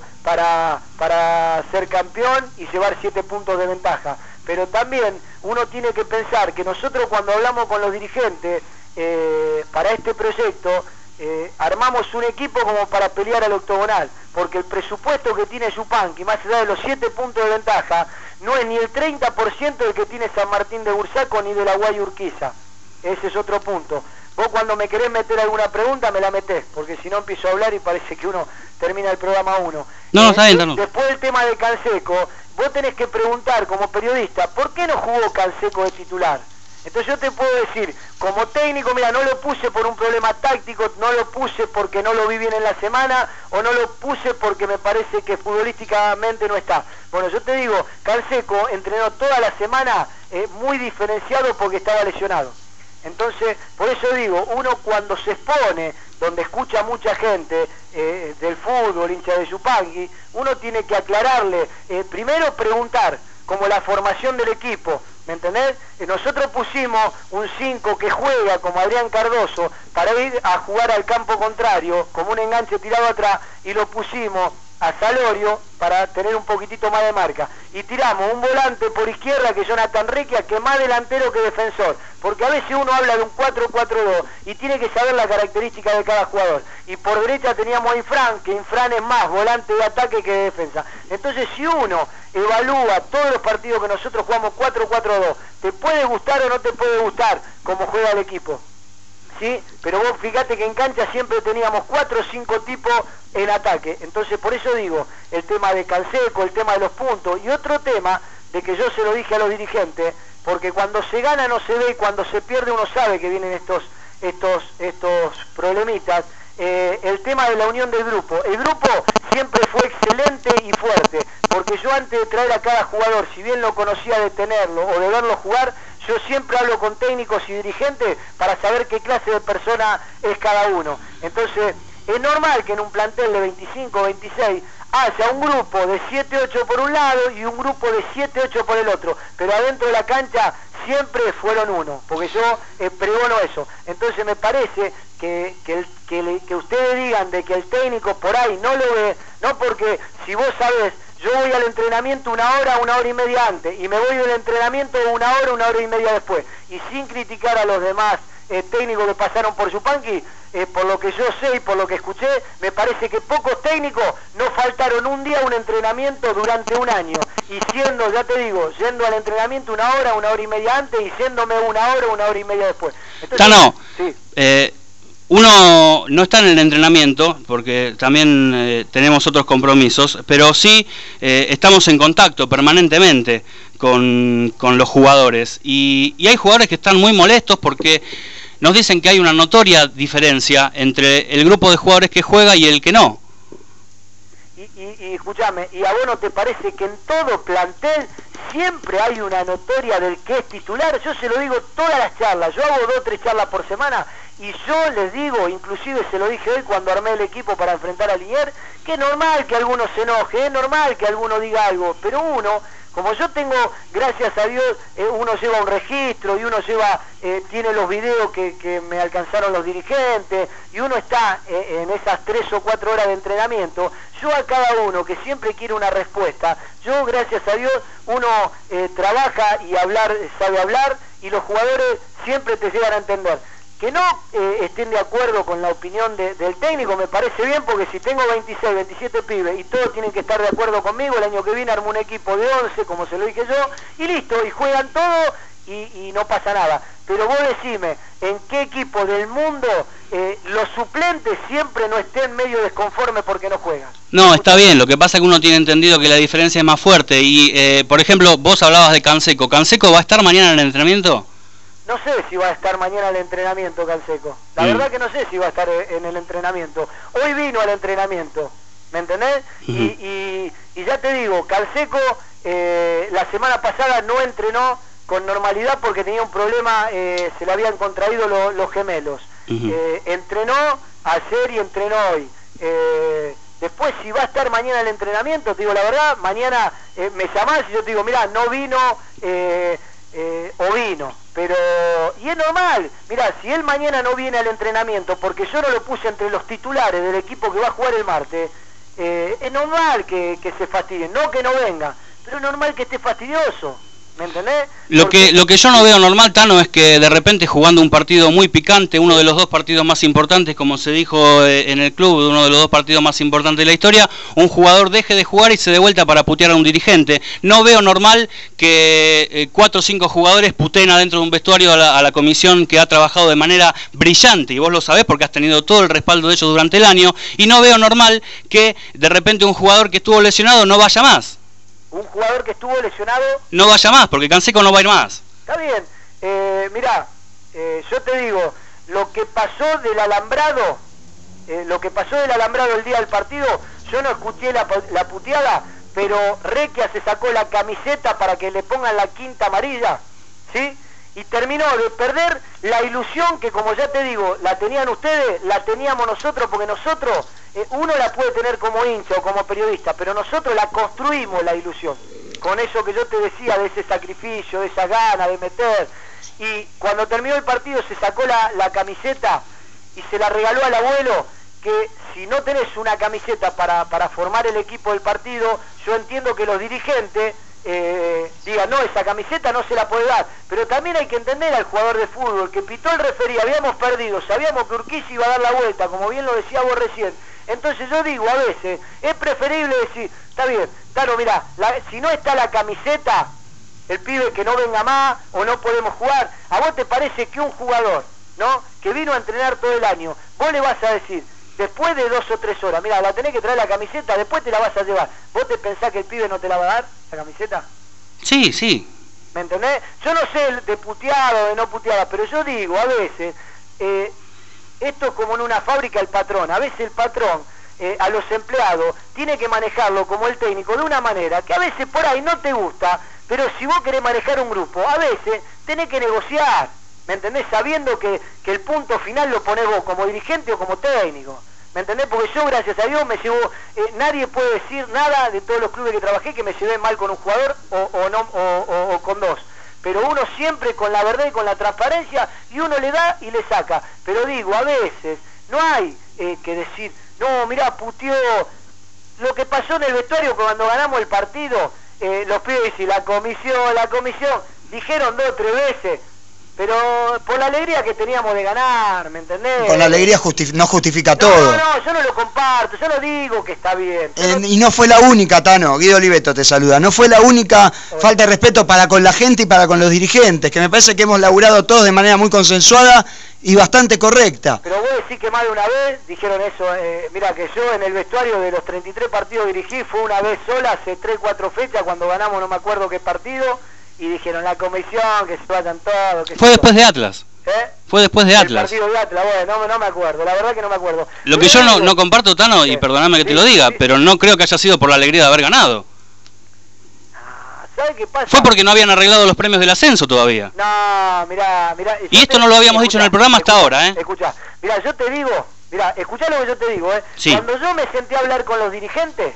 para ser campeón y llevar 7 puntos de ventaja. Pero también uno tiene que pensar que nosotros cuando hablamos con los dirigentes para este proyecto, armamos un equipo como para pelear al octogonal, porque el presupuesto que tiene Yupanqui, más allá de los 7 puntos de ventaja, no es ni el 30% del que tiene San Martín de Bursaco ni de la Guay Urquiza. Ese es otro punto. Vos cuando me querés meter alguna pregunta me la metés, porque si no empiezo a hablar y parece que uno termina el programa uno. No, está bien, no. Después del tema de Canseco, vos tenés que preguntar como periodista, ¿por qué no jugó Canseco de titular? Entonces yo te puedo decir, como técnico, mira, no lo puse por un problema táctico, no lo puse porque no lo vi bien en la semana, o no lo puse porque me parece que futbolísticamente no está. Bueno, yo te digo, Canseco entrenó toda la semana muy diferenciado porque estaba lesionado. Entonces, por eso digo, uno cuando se expone, donde escucha mucha gente del fútbol, hincha de Yupanqui, uno tiene que aclararle, primero preguntar, como la formación del equipo, ¿me entendés? Nosotros pusimos un 5 que juega como Adrián Cardoso para ir a jugar al campo contrario, como un enganche tirado atrás, y lo pusimos a Salorio para tener un poquitito más de marca, y tiramos un volante por izquierda que es Jonathan Requia, que más delantero que defensor, porque a veces uno habla de un 4-4-2 y tiene que saber la característica de cada jugador, y por derecha teníamos a Infran, que Infran es más volante de ataque que de defensa. Entonces si uno evalúa todos los partidos que nosotros jugamos 4-4-2, te puede gustar o no te puede gustar cómo juega el equipo, ¿sí? Pero vos fíjate que en cancha siempre teníamos 4 o 5 tipos en ataque. Entonces por eso digo, el tema de Canseco, el tema de los puntos, y otro tema de que yo se lo dije a los dirigentes, porque cuando se gana no se ve y cuando se pierde uno sabe que vienen estos problemitas. El tema de la unión del grupo. El grupo siempre fue excelente y fuerte, porque yo antes de traer a cada jugador, si bien lo conocía de tenerlo o de verlo jugar, yo siempre hablo con técnicos y dirigentes para saber qué clase de persona es cada uno. Entonces, es normal que en un plantel de 25 o 26 haya un grupo de 7-8 por un lado y un grupo de 7-8 por el otro, pero adentro de la cancha siempre fueron uno, porque yo pregono eso. Entonces me parece que ustedes digan de que el técnico por ahí no lo ve, no, porque si vos sabés, yo voy al entrenamiento una hora y media antes, y me voy del entrenamiento una hora y media después, y sin criticar a los demás técnicos que pasaron por Yupanqui, por lo que yo sé y por lo que escuché, me parece que pocos técnicos no faltaron un día a un entrenamiento durante un año, y siendo, ya te digo, yendo al entrenamiento una hora y media antes, y yéndome una hora y media después. Entonces, Tano, sí. Uno no está en el entrenamiento porque también tenemos otros compromisos, pero sí estamos en contacto permanentemente con los jugadores, y hay jugadores que están muy molestos porque nos dicen que hay una notoria diferencia entre el grupo de jugadores que juega y el que no. Y escúchame, ¿y a vos no te parece que en todo plantel siempre hay una notoria del que es titular? Yo se lo digo todas las charlas, yo hago 2 o 3 charlas por semana, y yo les digo, inclusive se lo dije hoy cuando armé el equipo para enfrentar a Liniers, que es normal que alguno se enoje, es normal que alguno diga algo, pero uno, como yo tengo, gracias a Dios, uno lleva un registro y uno lleva, tiene los videos que me alcanzaron los dirigentes, y uno está en esas 3 o 4 horas de entrenamiento, yo a cada uno que siempre quiere una respuesta, yo gracias a Dios, uno trabaja y sabe hablar, y los jugadores siempre te llegan a entender. Que no estén de acuerdo con la opinión del técnico me parece bien, porque si tengo 26, 27 pibes y todos tienen que estar de acuerdo conmigo, el año que viene armo un equipo de 11, como se lo dije yo, y listo, y juegan todo y no pasa nada. Pero vos decime, ¿en qué equipo del mundo los suplentes siempre no estén medio desconformes porque no juegan? No, está bien, lo que pasa es que uno tiene entendido que la diferencia es más fuerte, y por ejemplo, vos hablabas de Canseco. ¿Canseco va a estar mañana en el entrenamiento? No sé si va a estar mañana el entrenamiento, Canseco. La verdad que no sé si va a estar en el entrenamiento. Hoy vino al entrenamiento, ¿me entendés? Y ya te digo, Canseco la semana pasada no entrenó con normalidad porque tenía un problema, se le habían contraído los gemelos. Entrenó ayer y entrenó hoy. Después, si va a estar mañana el entrenamiento, te digo la verdad, mañana me llamás y yo te digo, mirá, no vino o vino. Pero, y es normal, mirá, si él mañana no viene al entrenamiento porque yo no lo puse entre los titulares del equipo que va a jugar el martes, es normal que se fastidie, no que no venga, pero es normal que esté fastidioso, ¿me entendés? Lo que yo no veo normal, Tano, es que de repente jugando un partido muy picante, uno de los 2 partidos más importantes, como se dijo en el club, uno de los 2 partidos más importantes de la historia, un jugador deje de jugar y se dé vuelta para putear a un dirigente. No veo normal que 4 o 5 jugadores puteen adentro de un vestuario a la comisión que ha trabajado de manera brillante, y vos lo sabés porque has tenido todo el respaldo de ellos durante el año, y no veo normal que de repente un jugador que estuvo lesionado no vaya más. Un jugador que estuvo lesionado no vaya más, porque Canseco no va a ir más. Está bien, mirá, yo te digo, lo que pasó del alambrado el día del partido, yo no escuché la puteada, pero Requia se sacó la camiseta para que le pongan la quinta amarilla, ¿sí? Y terminó de perder la ilusión que, como ya te digo, la tenían ustedes, la teníamos nosotros, porque nosotros, uno la puede tener como hincha o como periodista, pero nosotros la construimos la ilusión, con eso que yo te decía, de ese sacrificio, de esa gana de meter. Y cuando terminó el partido se sacó la camiseta y se la regaló al abuelo, que si no tenés una camiseta para formar el equipo del partido, yo entiendo que los dirigentes digan, no, esa camiseta no se la puede dar, pero también hay que entender al jugador de fútbol, que pitó el referí, habíamos perdido, sabíamos que Urquiza iba a dar la vuelta, como bien lo decía vos recién. Entonces yo digo, a veces, es preferible decir, está bien, claro, mira, si no está la camiseta, el pibe que no venga más, o no podemos jugar, ¿a vos te parece que un jugador, ¿no?, que vino a entrenar todo el año, vos le vas a decir, después de 2 o 3 horas, mira, la tenés que traer la camiseta, después te la vas a llevar, ¿vos te pensás que el pibe no te la va a dar, la camiseta? Sí, sí. ¿Me entendés? Yo no sé de puteada o de no puteada, pero yo digo, a veces, esto es como en una fábrica el patrón, a veces el patrón a los empleados tiene que manejarlo como el técnico de una manera que a veces por ahí no te gusta, pero si vos querés manejar un grupo, a veces tenés que negociar, ¿me entendés? Sabiendo que el punto final lo ponés vos como dirigente o como técnico, ¿me entendés? Porque yo, gracias a Dios, me llevo, nadie puede decir nada de todos los clubes que trabajé que me llevé mal con un jugador o con dos, pero uno siempre con la verdad y con la transparencia, y uno le da y le saca, pero digo, a veces no hay que decir, no, mirá, puteó, lo que pasó en el vestuario cuando ganamos el partido, los pibes y la comisión, dijeron 2 o 3 veces, pero por la alegría que teníamos de ganar, ¿me entendés? Con la alegría no justifica todo. No, yo no lo comparto, yo no digo que está bien. Y no fue la única, Tano, Guido Oliveto te saluda, no fue la única falta de respeto para con la gente y para con los dirigentes, que me parece que hemos laburado todos de manera muy consensuada y bastante correcta. Pero vos decís que más de una vez dijeron eso, mira, que yo en el vestuario de los 33 partidos dirigí, fue una vez sola, hace 3 o 4 fechas, cuando ganamos no me acuerdo qué partido, y dijeron la comisión, que se vayan todos. Fue después de Atlas. Fue después de Atlas. El partido de Atlas, bueno, no me acuerdo, la verdad que no me acuerdo. Lo que yo no comparto, Tano, y perdóname que te lo diga, pero no creo que haya sido por la alegría de haber ganado. ¿Sabes qué pasa? Fue porque no habían arreglado los premios del ascenso todavía. No, mirá. Y esto no lo habíamos dicho en el programa hasta ahora, Escuchá, mirá, yo te digo, escuchá lo que yo te digo, Sí. Cuando yo me senté a hablar con los dirigentes,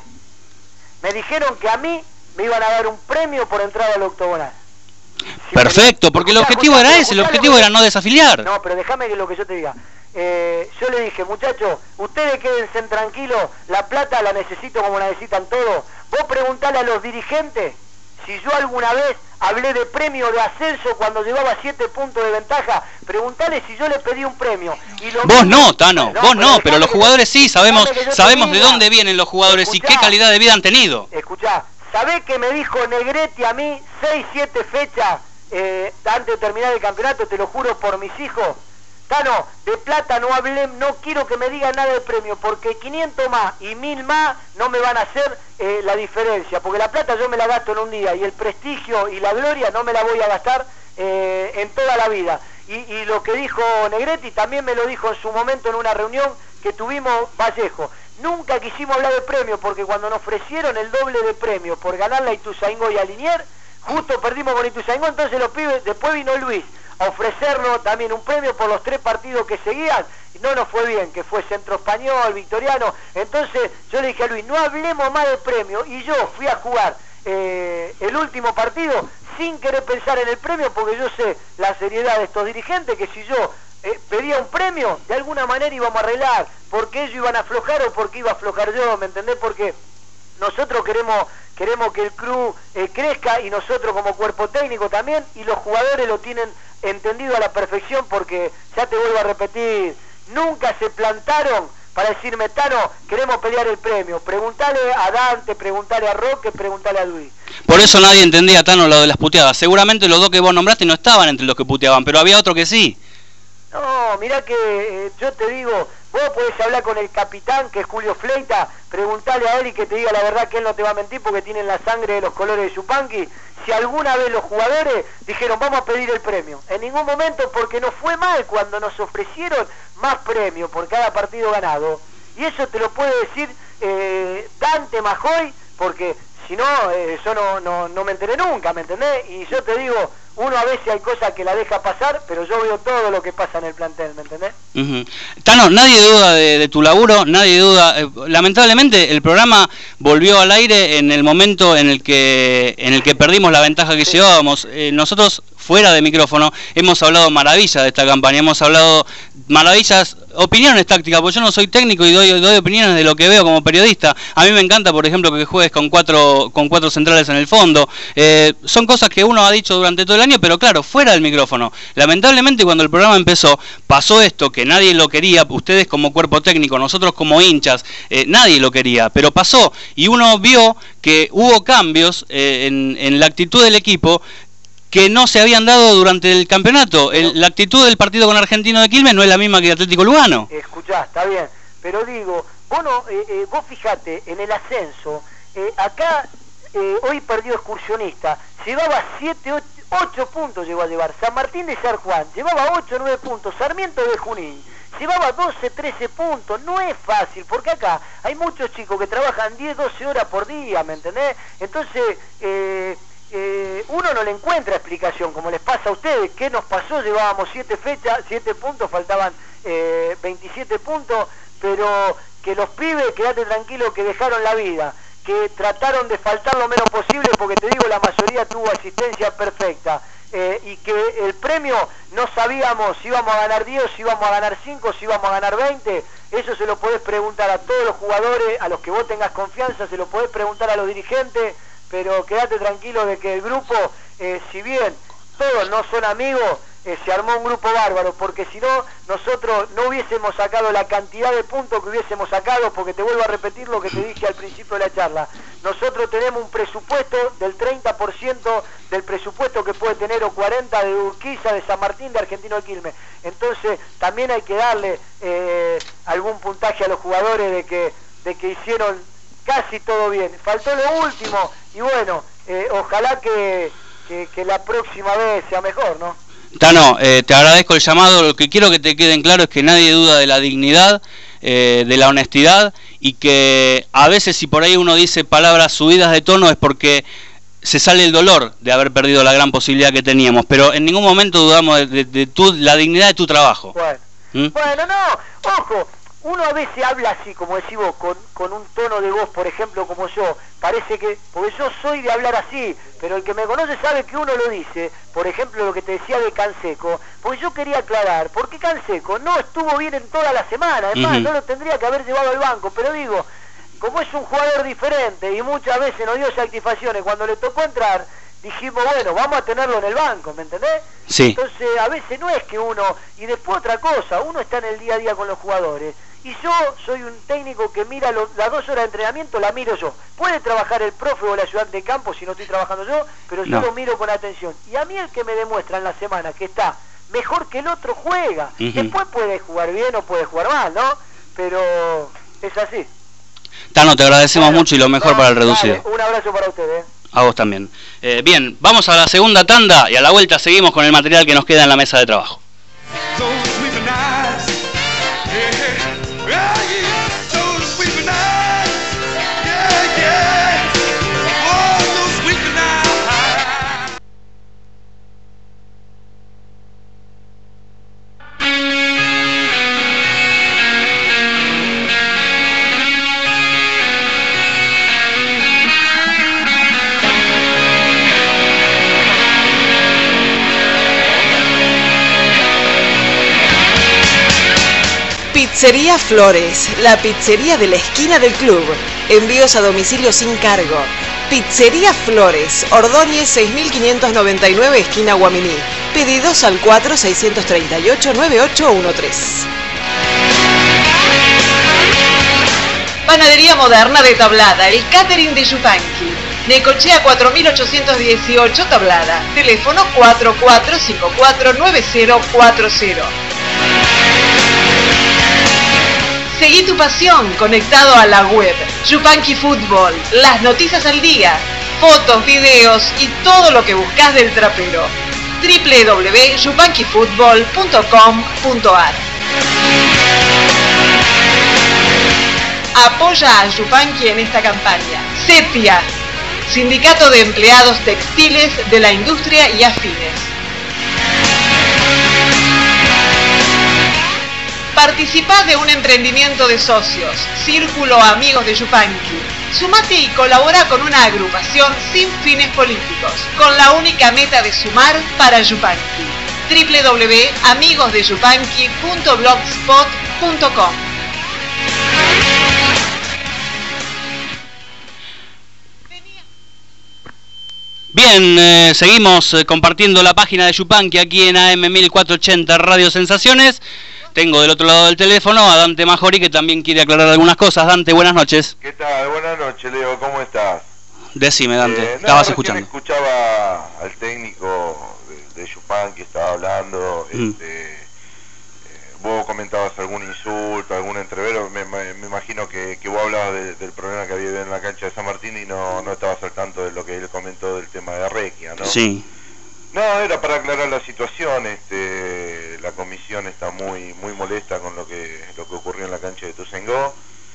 me dijeron que a mí me iban a dar un premio por entrar al octogonal. Perfecto, porque el objetivo era ese, el objetivo era no desafiliar. No, pero déjame que lo que yo te diga. Yo le dije, muchachos, ustedes quédense tranquilos, la plata la necesito como la necesitan todos. Vos preguntale a los dirigentes si yo alguna vez hablé de premio de ascenso cuando llevaba 7 puntos de ventaja. Preguntale si yo le pedí un premio. Y vos no, Tano, vos no, pero los jugadores sí, sabemos de dónde vienen los jugadores y qué calidad de vida han tenido. Escuchá, ¿sabés que me dijo Negretti a mí 6, 7 fechas antes de terminar el campeonato? Te lo juro por mis hijos. Tano, de plata no hablé, no quiero que me digan nada de premio, porque 500 más y 1000 más no me van a hacer la diferencia, porque la plata yo me la gasto en un día, y el prestigio y la gloria no me la voy a gastar en toda la vida. Y lo que dijo Negretti también me lo dijo en su momento en una reunión que tuvimos Vallejo. Nunca quisimos hablar de premio, porque cuando nos ofrecieron el doble de premio por ganar la Ituzaingó y a Liniers, justo perdimos con Ituzaingó, entonces los pibes, después vino Luis a ofrecernos también un premio por los 3 partidos que seguían, y no nos fue bien, que fue Centro Español, Victoriano. Entonces yo le dije a Luis, no hablemos más de premio, y yo fui a jugar el último partido sin querer pensar en el premio, porque yo sé la seriedad de estos dirigentes, que si yo pedía un premio, de alguna manera íbamos a arreglar, porque ellos iban a aflojar o porque iba a aflojar yo, ¿me entendés? Porque nosotros queremos que el club crezca, y nosotros como cuerpo técnico también, y los jugadores lo tienen entendido a la perfección, porque ya te vuelvo a repetir, nunca se plantaron para decirme, Tano, queremos pelear el premio. Preguntale a Dante, preguntale a Roque, preguntale a Luis. Por eso nadie entendía, Tano, lo de las puteadas. Seguramente los 2 que vos nombraste no estaban entre los que puteaban, pero había otro que sí. No, mirá que yo te digo, vos podés hablar con el capitán, que es Julio Fleita, preguntale a él y que te diga la verdad, que él no te va a mentir, porque tienen la sangre de los colores de Yupanqui. Si alguna vez los jugadores dijeron vamos a pedir el premio, en ningún momento, porque no fue mal cuando nos ofrecieron más premio por cada partido ganado, y eso te lo puede decir Dante Majoy, porque si no, yo no me enteré nunca, ¿me entendés? Y yo te digo, uno a veces hay cosas que la deja pasar, pero yo veo todo lo que pasa en el plantel, ¿me entendés? Tano, nadie duda de tu laburo, nadie duda. Lamentablemente el programa volvió al aire en el momento en el que perdimos la ventaja que llevábamos. Nosotros, fuera de micrófono, hemos hablado maravillas de esta campaña, hemos hablado maravillas, opiniones tácticas, porque yo no soy técnico y doy opiniones de lo que veo como periodista. A mí me encanta, por ejemplo, que juegues con cuatro centrales en el fondo. Son cosas que uno ha dicho durante todo el año, pero claro, fuera del micrófono. Lamentablemente, cuando el programa empezó, pasó esto, que nadie lo quería, ustedes como cuerpo técnico, nosotros como hinchas, nadie lo quería, pero pasó, y uno vio que hubo cambios en la actitud del equipo que no se habían dado durante el campeonato. La actitud del partido con Argentino de Quilmes no es la misma que Atlético Lugano. Escuchá, está bien, pero digo, vos fijate, en el ascenso, acá hoy perdió Excursionista, llevaba 8 puntos llegó a llevar, San Martín de San Juan, llevaba 8 o 9 puntos, Sarmiento de Junín, llevaba 12, 13 puntos, no es fácil, porque acá hay muchos chicos que trabajan 10, 12 horas por día, ¿me entendés? Entonces, uno no le encuentra explicación, como les pasa a ustedes. ¿Qué nos pasó? Llevábamos 7 fechas, 7 puntos, faltaban 27 puntos, pero que los pibes, quédate tranquilo, que dejaron la vida, que trataron de faltar lo menos posible, porque te digo, la mayoría tuvo asistencia perfecta, y que el premio no sabíamos si íbamos a ganar 10, si íbamos a ganar 5, si íbamos a ganar 20, eso se lo podés preguntar a todos los jugadores, a los que vos tengas confianza, se lo podés preguntar a los dirigentes, pero quédate tranquilo de que el grupo, si bien todos no son amigos, se armó un grupo bárbaro, porque si no, nosotros no hubiésemos sacado la cantidad de puntos que hubiésemos sacado, porque te vuelvo a repetir lo que te dije al principio de la charla. Nosotros tenemos un presupuesto del 30% del presupuesto que puede tener, o 40% de Urquiza, de San Martín, de Argentino de Quilmes. Entonces, también hay que darle algún puntaje a los jugadores de que hicieron casi todo bien. Faltó lo último, y bueno, ojalá que la próxima vez sea mejor, ¿no? Tano, te agradezco el llamado. Lo que quiero que te quede en claro es que nadie duda de la dignidad, de la honestidad, y que a veces si por ahí uno dice palabras subidas de tono es porque se sale el dolor de haber perdido la gran posibilidad que teníamos, pero en ningún momento dudamos de la dignidad de tu trabajo. Bueno, no, ojo, uno a veces habla así, como decís vos, con un tono de voz, por ejemplo, como yo, parece que, porque yo soy de hablar así, pero el que me conoce sabe que uno lo dice, por ejemplo, lo que te decía de Canseco, porque yo quería aclarar, porque Canseco no estuvo bien en toda la semana, además, no lo tendría que haber llevado al banco, pero digo, como es un jugador diferente y muchas veces nos dio satisfacciones, cuando le tocó entrar, dijimos, bueno, vamos a tenerlo en el banco, ¿me entendés? Sí. Entonces, a veces no es que uno, y después otra cosa, uno está en el día a día con los jugadores, y yo soy un técnico que mira las 2 horas de entrenamiento, la miro yo. Puede trabajar el profe o el ayudante de campo si no estoy trabajando yo, pero yo lo miro con atención. Y a mí el que me demuestra en la semana que está mejor que el otro juega. Después puede jugar bien o puede jugar mal, ¿no? Pero es así. Tano, te agradecemos mucho y lo mejor para el reducido. Dale, un abrazo para ustedes. A vos también. Bien, vamos a la segunda tanda y a la vuelta seguimos con el material que nos queda en la mesa de trabajo. Pizzería Flores, la pizzería de la esquina del club. Envíos a domicilio sin cargo. Pizzería Flores, Ordóñez 6599, esquina Guaminí. Pedidos al 4638-9813. Panadería Moderna de Tablada, el catering de Yupanqui. Necochea 4818 Tablada. Teléfono 44549040. Seguí tu pasión conectado a la web. Yupanqui Fútbol, las noticias al día, fotos, videos y todo lo que buscas del trapero. www.yupanquifutbol.com.ar. Apoya a Yupanqui en esta campaña. Sepia, Sindicato de Empleados Textiles de la Industria y Afines. Participá de un emprendimiento de socios, Círculo Amigos de Yupanqui. Sumate y colabora con una agrupación sin fines políticos, con la única meta de sumar para Yupanqui. www.amigosdeyupanqui.blogspot.com. Bien, seguimos compartiendo la página de Yupanqui aquí en AM 1480 Radio Sensaciones. Tengo del otro lado del teléfono a Dante Majori, que también quiere aclarar algunas cosas. Dante, buenas noches. ¿Qué tal? Buenas noches, Leo. ¿Cómo estás? Decime, Dante. Estabas escuchando. Escuchaba al técnico de Yupanqui, estaba hablando. Vos comentabas algún insulto, algún entrevero. Me imagino que vos hablabas del problema que había en la cancha de San Martín y no estabas al tanto de lo que él comentó del tema de Arrequia, ¿no? Sí. No, era para aclarar la situación. La comisión está muy molesta con lo que ocurrió en la cancha de Ituzaingó.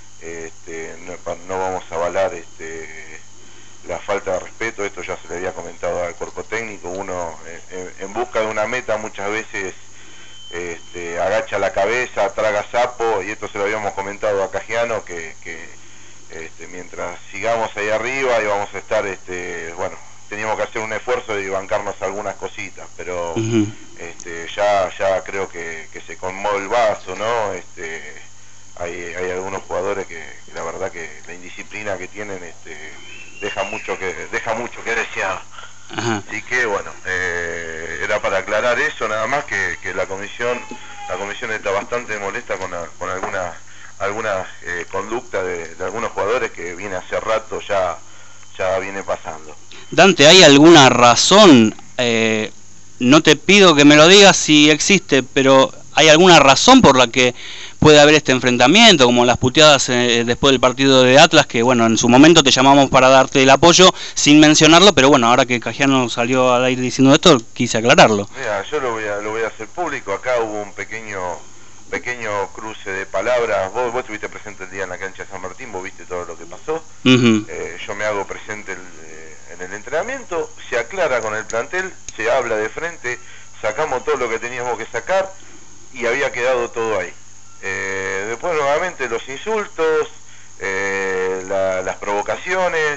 No vamos a avalar la falta de respeto. Esto ya se le había comentado al cuerpo técnico. Uno en busca de una meta muchas veces agacha la cabeza, traga sapo, y esto se lo habíamos comentado a Cajiano, que mientras sigamos ahí arriba y vamos a estar, teníamos que hacer un esfuerzo de bancarnos algunas cositas, pero ya creo que se colmó el vaso, ¿no? Hay algunos jugadores que la verdad que la indisciplina que tienen deja mucho que desear. Ajá. Así que bueno, era para aclarar eso, nada más, que la comisión está bastante molesta con algunas conductas de algunos jugadores que viene hace rato ya viene pasando. Dante, ¿hay alguna razón? No te pido que me lo digas si existe, pero ¿hay alguna razón por la que puede haber este enfrentamiento, como las puteadas después del partido de Atlas, que bueno, en su momento te llamamos para darte el apoyo sin mencionarlo, pero bueno, ahora que Cajiano salió al aire diciendo esto, quise aclararlo? Mira, yo lo voy a hacer público. Acá hubo un pequeño cruce de palabras. Vos estuviste presente el día en la cancha de San Martín, vos viste todo lo que pasó. Yo me hago presente en el entrenamiento, se aclara con el plantel, se habla de frente, sacamos todo lo que teníamos que sacar y había quedado todo ahí. Después nuevamente los insultos, las provocaciones,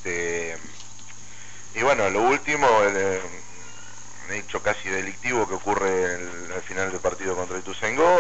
y bueno, lo último, un hecho casi delictivo que ocurre al final del partido contra Ituzaingó,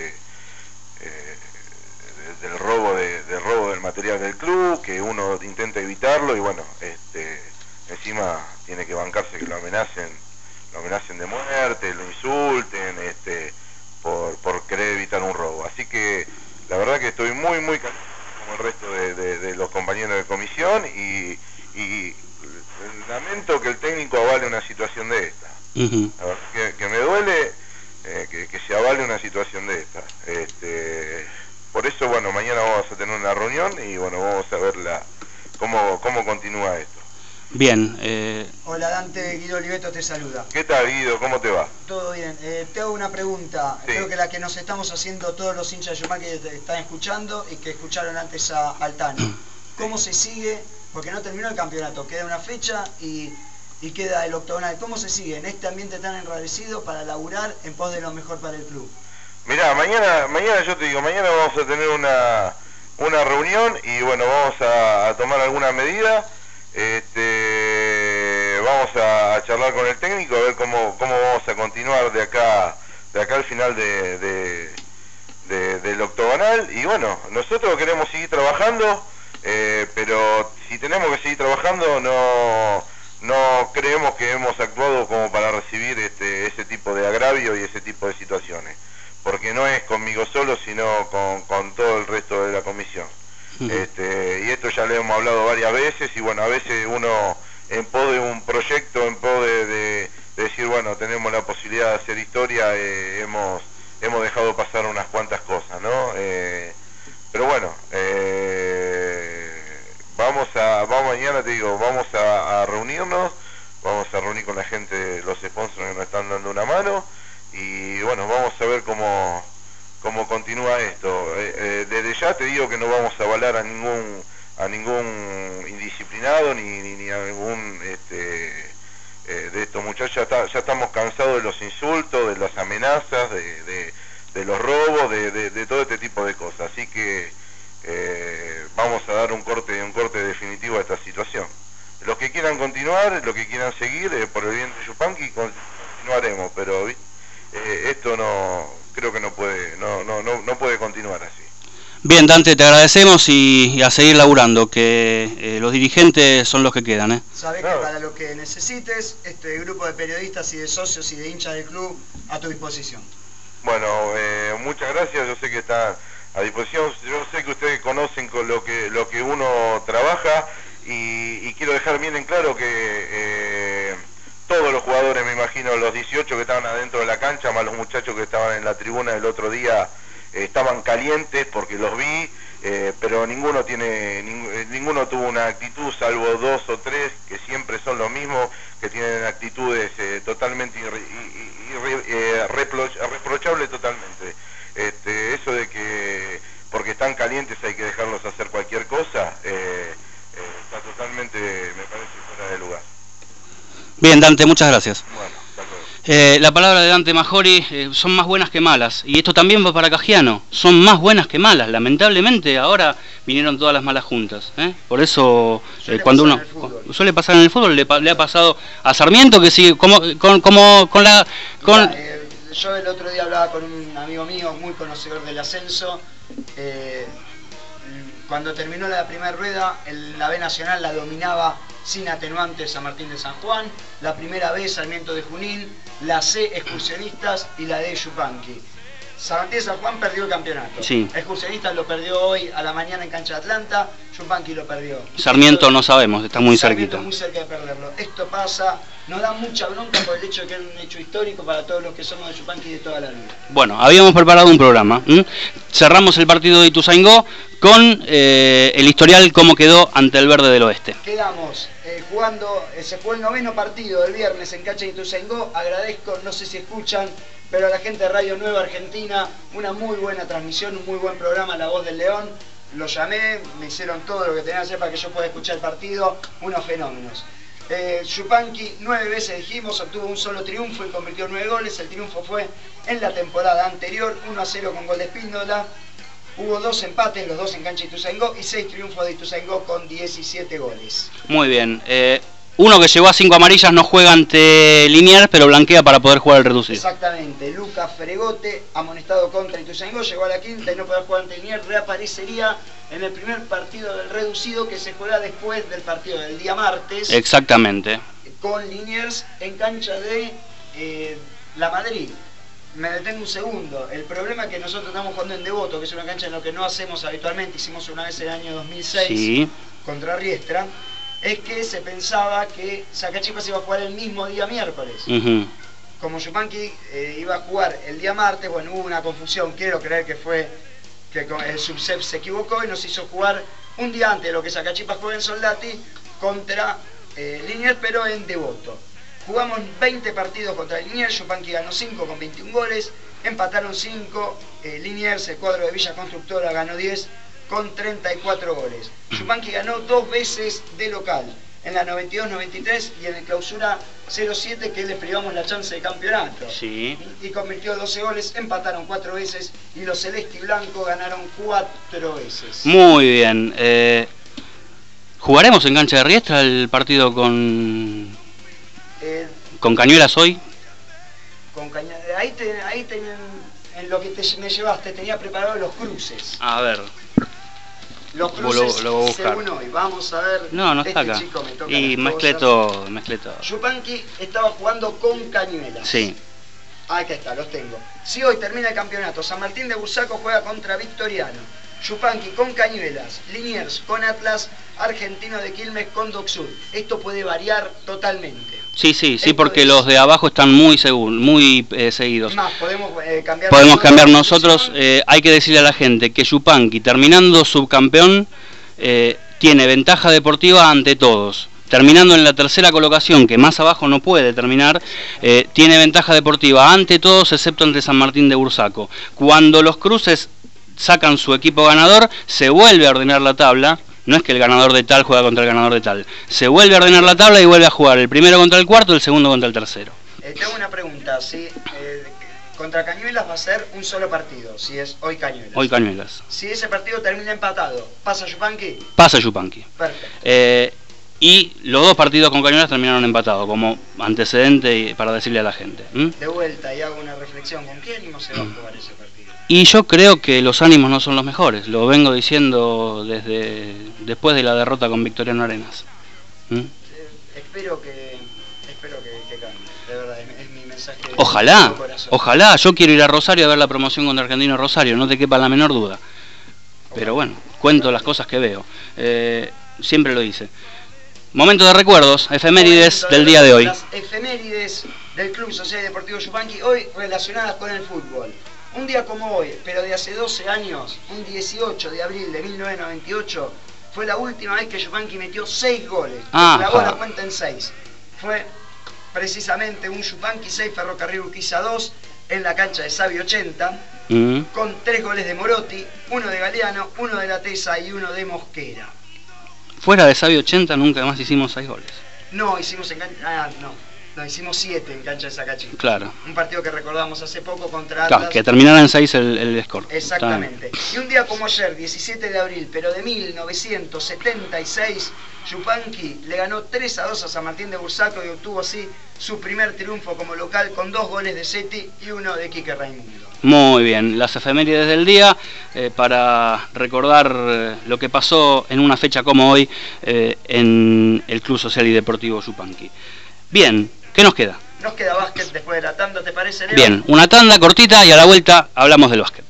del robo del material del club, que uno intenta evitarlo y bueno, encima tiene que bancarse que lo amenacen de muerte, lo insulten, por querer evitar un robo. Así que la verdad que estoy muy cansado como el resto de los compañeros de comisión y lamento que el técnico avale una situación de esta. La verdad que me duele que se avale una situación de esta. Por eso, bueno, mañana vamos a tener una reunión y bueno, vamos a ver cómo continúa esto. Bien. Hola Dante, Guido Oliveto te saluda. ¿Qué tal, Guido? ¿Cómo te va? Todo bien. Te hago una pregunta, sí. Creo que la que nos estamos haciendo todos los hinchas de Yupanqui que te están escuchando y que escucharon antes a Altano. ¿Cómo se sigue? Porque no terminó el campeonato, queda una fecha y queda el octogonal. ¿Cómo se sigue en este ambiente tan enrarecido para laburar en pos de lo mejor para el club? Mirá, mañana yo te digo, mañana vamos a tener una reunión y bueno, vamos a tomar alguna medida. Vamos a charlar con el técnico a ver cómo vamos a continuar de acá al final del octogonal. Y bueno, nosotros queremos seguir trabajando, pero si tenemos que seguir trabajando no creemos que hemos actuado como para recibir ese tipo de agravio y ese tipo de situaciones, porque no es conmigo solo, sino con todo el resto de la comisión. Y esto ya le hemos hablado varias veces y bueno, a veces uno en pos de un proyecto, en pos de decir, bueno, tenemos la posibilidad de hacer historia, hemos dejado pasar unas cuantas cosas, ¿no? Pero bueno, vamos mañana, te digo, vamos a reunirnos, vamos a reunir con la gente, los sponsors que nos están dando una mano y bueno, vamos a ver cómo continúa esto. Desde ya te digo que no vamos a avalar a ningún indisciplinado ni a ningún de estos muchachos. Ya estamos cansados de los insultos, de las amenazas, de los robos, de todo este tipo de cosas. Así que vamos a dar un corte definitivo a esta situación. Los que quieran continuar, los que quieran seguir, por el bien de Yupanqui, continuaremos, pero esto creo que no puede continuar así. Bien, Dante, te agradecemos y a seguir laburando, que los dirigentes son los que quedan. Sabés que para lo que necesites, este grupo de periodistas y de socios y de hinchas del club a tu disposición. Bueno, muchas gracias, yo sé que está a disposición, yo sé que ustedes conocen con lo que uno trabaja y quiero dejar bien en claro que todos los jugadores, me imagino, los 18 que estaban adentro de la cancha, más los muchachos que estaban en la tribuna el otro día, estaban calientes porque los vi, pero ninguno tuvo una actitud, salvo 2 o 3 que siempre son los mismos, que tienen actitudes totalmente reprochables totalmente. Eso de que porque están calientes hay que dejarlos hacer cualquier cosa, está totalmente, me parece, fuera de lugar. Bien, Dante, muchas gracias. Bueno, la palabra de Dante Majori, son más buenas que malas, y esto también va para Cagiano, son más buenas que malas. Lamentablemente ahora vinieron todas las malas juntas, por eso cuando uno suele pasar en el fútbol, le ha pasado a Sarmiento, que sigue yo el otro día hablaba con un amigo mío muy conocedor del ascenso. Cuando terminó la primera rueda, la B Nacional la dominaba sin atenuantes San Martín de San Juan, la primera B Sarmiento de Junín, la C Excursionistas y la D Yupanqui. San Martín de San Juan perdió el campeonato. Sí. Excursionistas lo perdió hoy a la mañana en cancha de Atlanta, Yupanqui lo perdió. Sarmiento no sabemos, está muy cerquita. Muy cerca de perderlo. Esto pasa, nos da mucha bronca por el hecho de que es un hecho histórico para todos los que somos de Yupanqui de toda la vida. Bueno, habíamos preparado un programa. Cerramos el partido de Ituzaingó con el historial cómo quedó ante el Verde del Oeste. Quedamos jugando, se jugó el 9º partido del viernes en cancha de Ituzaingó. Agradezco, no sé si escuchan, pero a la gente de Radio Nueva Argentina, una muy buena transmisión, un muy buen programa, La Voz del León. Lo llamé, me hicieron todo lo que tenían que hacer para que yo pueda escuchar el partido, unos fenómenos. Yupanqui 9 veces dijimos, obtuvo un solo triunfo y convirtió 9 goles. El triunfo fue en la temporada anterior, 1-0 con gol de Espíndola. Hubo 2 empates, los 2 en cancha de Ituzaingó, y 6 triunfos de Ituzaingó con 17 goles. Muy bien. Uno que llegó a 5 amarillas no juega ante Liniers, pero blanquea para poder jugar el reducido. Exactamente. Lucas Fregote, amonestado contra Ituzaingó, llegó a la quinta y no podrá jugar ante Liniers. Reaparecería en el primer partido del reducido, que se juega después del partido del día martes. Exactamente. Con Liniers en cancha de La Madrid. Me detengo un segundo. El problema es que nosotros estamos jugando en Devoto, que es una cancha en lo que no hacemos habitualmente. Hicimos una vez en el año 2006 sí. Contra Riestra. Es que se pensaba que Sacachipas iba a jugar el mismo día miércoles. Como Yupanqui iba a jugar el día martes, bueno, hubo una confusión. Quiero creer que fue que el Subsep se equivocó y nos hizo jugar un día antes de lo que Sacachipas juega en Soldati contra Liniers, pero en Devoto. Jugamos 20 partidos contra Liniers, Yupanqui ganó 5 con 21 goles, empataron 5, Liniers, el cuadro de Villa Constructora, ganó 10 con 34 goles. Yupanqui ganó 2 veces de local, en la 92-93 y en el clausura 07, que le privamos la chance de campeonato. Sí. Y convirtió 12 goles, empataron 4 veces y los celeste y blanco ganaron 4 veces. Muy bien. ¿Jugaremos en cancha de Riestra el partido con Cañuelas hoy? Con Cañuelas. Ahí en lo que me llevaste, tenía preparados los cruces. A ver. Los cruces, lo voy a buscar. según hoy. Vamos a ver. No está acá. Chico me toca y mezclé todo. Yupanqui estaba jugando con Cañuelas. Sí. Acá está, los tengo. Si hoy termina el campeonato, San Martín de Bursaco juega contra Victoriano. Yupanqui con Cañuelas, Liniers con Atlas, Argentino de Quilmes con Docsur. Esto puede variar totalmente. Sí, porque los de abajo están muy seguidos. Más, podemos cambiar nosotros. Hay que decirle a la gente que Yupanqui, terminando subcampeón, tiene ventaja deportiva ante todos. Terminando en la tercera colocación, que más abajo no puede terminar, tiene ventaja deportiva ante todos, excepto ante San Martín de Bursaco. Cuando los cruces sacan su equipo ganador, se vuelve a ordenar la tabla, No es que el ganador de tal juega contra el ganador de tal. Se vuelve a ordenar la tabla y vuelve a jugar el primero contra el cuarto, el segundo contra el tercero. Tengo una pregunta, ¿sí? Contra Cañuelas va a ser un solo partido, si es hoy Cañuelas. Hoy Cañuelas. Si ese partido termina empatado, ¿pasa Yupanqui? Pasa Yupanqui. Perfecto. Y los dos partidos con Cañuelas terminaron empatados, como antecedente para decirle a la gente. De vuelta, y hago una reflexión, ¿con qué ánimo se va a jugar ese partido? Y yo creo que los ánimos no son los mejores, lo vengo diciendo después de la derrota con Victoriano Arenas. Espero que cambie, de verdad, es mi mensaje. Ojalá, yo quiero ir a Rosario a ver la promoción contra Argentino Rosario, no te quepa la menor duda. Pero bueno, cuento las cosas que veo, siempre lo hice. Momento de recuerdos, efemérides del día de hoy. Las efemérides del Club Social y Deportivo Yupanqui, hoy relacionadas con el fútbol. Un día como hoy, pero de hace 12 años, un 18 de abril de 1998, fue la última vez que Yupanqui metió 6 goles. Clavó la cuenta en 6. Fue precisamente un Yupanqui 6, Ferrocarril Urquiza 2, en la cancha de Savi 80, con 3 goles de Morotti, 1 de Galeano, 1 de Latesa y 1 de Mosquera. Fuera de Savi 80 nunca más hicimos 6 goles. No, hicimos en cancha... No, hicimos 7 en cancha de Sacachín. Claro. Un partido que recordamos hace poco contra Atlas. Claro, que terminara en 6 el score. Exactamente. Y un día como ayer, 17 de abril, pero de 1976, Yupanqui le ganó 3-2 a San Martín de Bursaco y obtuvo así su primer triunfo como local con 2 goles de Seti y 1 de Quique Raimundo. Muy bien, las efemérides del día para recordar lo que pasó en una fecha como hoy en el Club Social y Deportivo Yupanqui. Bien, ¿qué nos queda? Nos queda básquet después de la tanda, ¿te parece, Leo? Bien, una tanda cortita y a la vuelta hablamos del básquet.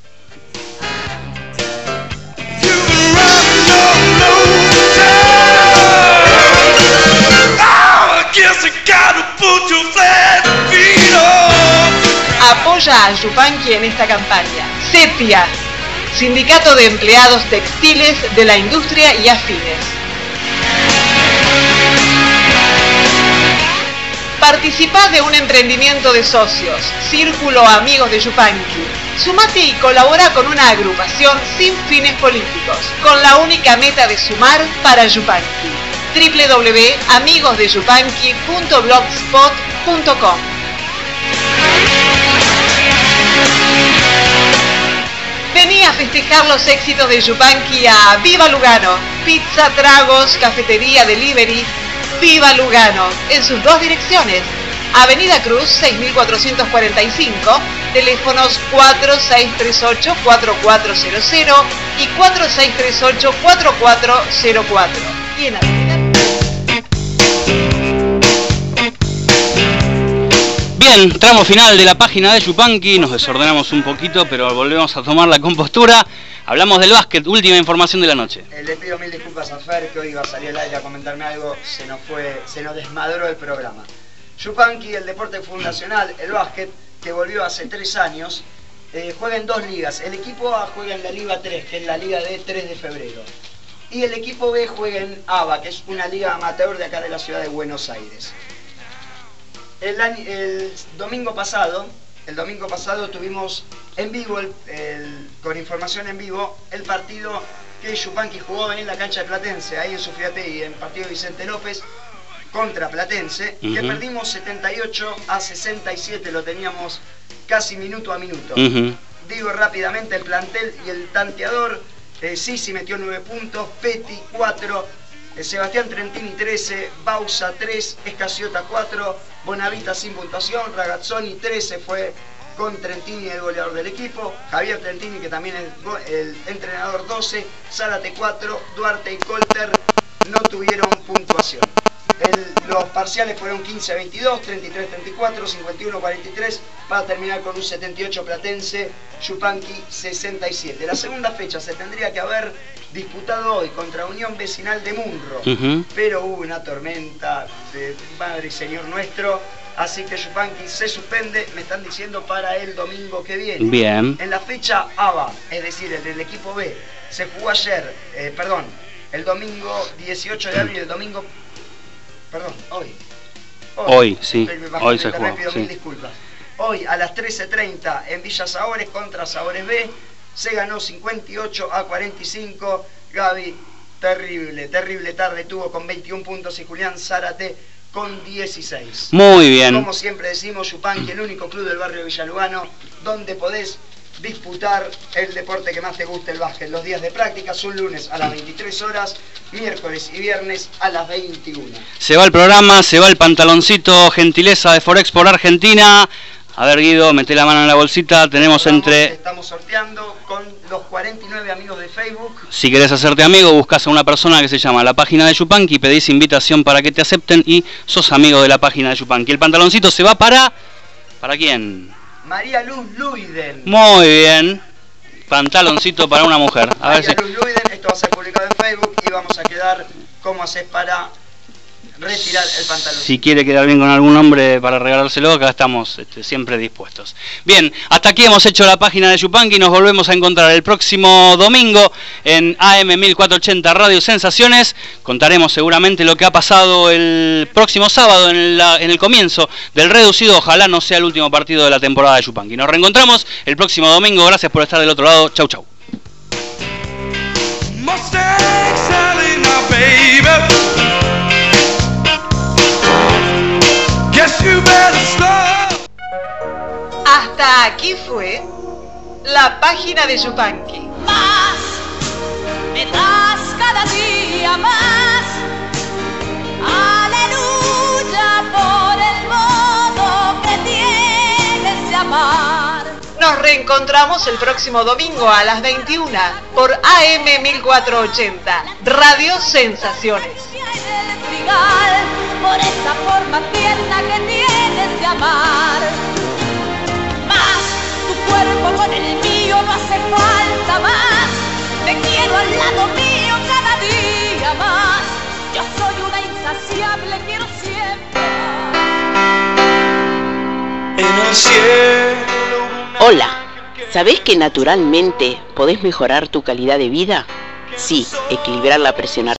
Apoya a Yupanqui en esta campaña. CETIA, Sindicato de Empleados Textiles de la Industria y Afines. Participá de un emprendimiento de socios, Círculo Amigos de Yupanqui. Sumate y colabora con una agrupación sin fines políticos, con la única meta de sumar para Yupanqui. www.amigosdeyupanqui.blogspot.com. Vení a festejar los éxitos de Yupanqui a Viva Lugano. Pizza, tragos, cafetería, delivery. Viva Lugano, en sus 2 direcciones. Avenida Cruz 6445, teléfonos 4638-4400 y 4638-4404. Y en Avenida... Bien, tramo final de la página de Yupanqui, nos desordenamos un poquito, pero volvemos a tomar la compostura. Hablamos del básquet, última información de la noche. Le pido 1000 disculpas a Fer, que hoy iba a salir al aire a comentarme algo, se nos desmadró el programa. Yupanqui, el deporte fundacional, el básquet, que volvió hace 3 años, juega en 2 ligas. El equipo A juega en la Liga 3, que es la Liga de 3 de febrero. Y el equipo B juega en ABA, que es una liga amateur de acá de la ciudad de Buenos Aires. El domingo pasado tuvimos en vivo, con información en vivo, el partido que Yupanqui jugó en la cancha de Platense, ahí en Sufiategui, en el partido de Vicente López contra Platense, que perdimos 78-67, lo teníamos casi minuto a minuto. Digo rápidamente el plantel y el tanteador. Sisi metió 9 puntos, Peti 4, Sebastián Trentini 13, Bausa 3, Escaciota 4, Bonavita sin puntuación, Ragazzoni 13 fue con Trentini el goleador del equipo, Javier Trentini, que también es el entrenador, 12, Zárate 4, Duarte y Colter no tuvieron puntuación. Los parciales fueron 15-22, 33-34, 51-43, para terminar con un 78 Platense, Yupanqui 67. La segunda fecha se tendría que haber disputado hoy contra Unión Vecinal de Munro, pero hubo una tormenta de Madre y Señor nuestro, así que Yupanqui se suspende, me están diciendo, para el domingo que viene. Bien. En la fecha ABA, es decir, el del equipo B, se jugó ayer, el domingo 18 de abril, hoy se jugó. Mil disculpas. Hoy a las 13:30 en Villa Saores contra Saores B, se ganó 58-45. Gaby, terrible tarde tuvo con 21 puntos y Julián Zárate con 16. Muy bien. Como siempre decimos, Yupanqui, el único club del barrio de Villalugano, donde podés disputar el deporte que más te guste, el básquet. Los días de práctica son lunes a las 23 horas, miércoles y viernes a las 21. Se va el programa, se va el pantaloncito, gentileza de Forex por Argentina. A ver, Guido, mete la mano en la bolsita. Estamos sorteando con los 49 amigos de Facebook. Si querés hacerte amigo, buscas a una persona que se llama La Página de Yupanqui, pedís invitación para que te acepten y sos amigo de La Página de Yupanqui. El pantaloncito se va ¿para quién? María Luz Luiden. Muy bien. Pantaloncito para una mujer. A María Luz Luiden, esto va a ser publicado en Facebook y vamos a quedar cómo haces para retirar el pantalón. Si quiere quedar bien con algún hombre para regalárselo, acá estamos siempre dispuestos. Bien, hasta aquí hemos hecho la página de Yupanqui. Nos volvemos a encontrar el próximo domingo en AM 1480 Radio Sensaciones. Contaremos seguramente lo que ha pasado el próximo sábado en el comienzo del reducido. Ojalá no sea el último partido de la temporada de Yupanqui. Nos reencontramos el próximo domingo. Gracias por estar del otro lado. Chau, chau. Hasta aquí fue la página de Yupanqui. Más, me das cada día más. Aleluya por el modo que tienes de amar. Nos reencontramos el próximo domingo a las 21 por AM 1480 Radio Sensaciones. Por esa forma tierna que tienes de amar. Más, tu cuerpo con el mío no hace falta más. Te quiero al lado mío cada día más. Yo soy una insaciable, quiero siempre más. En el cielo. Hola, ¿sabés que naturalmente podés mejorar tu calidad de vida? Sí, equilibrar la presión arterial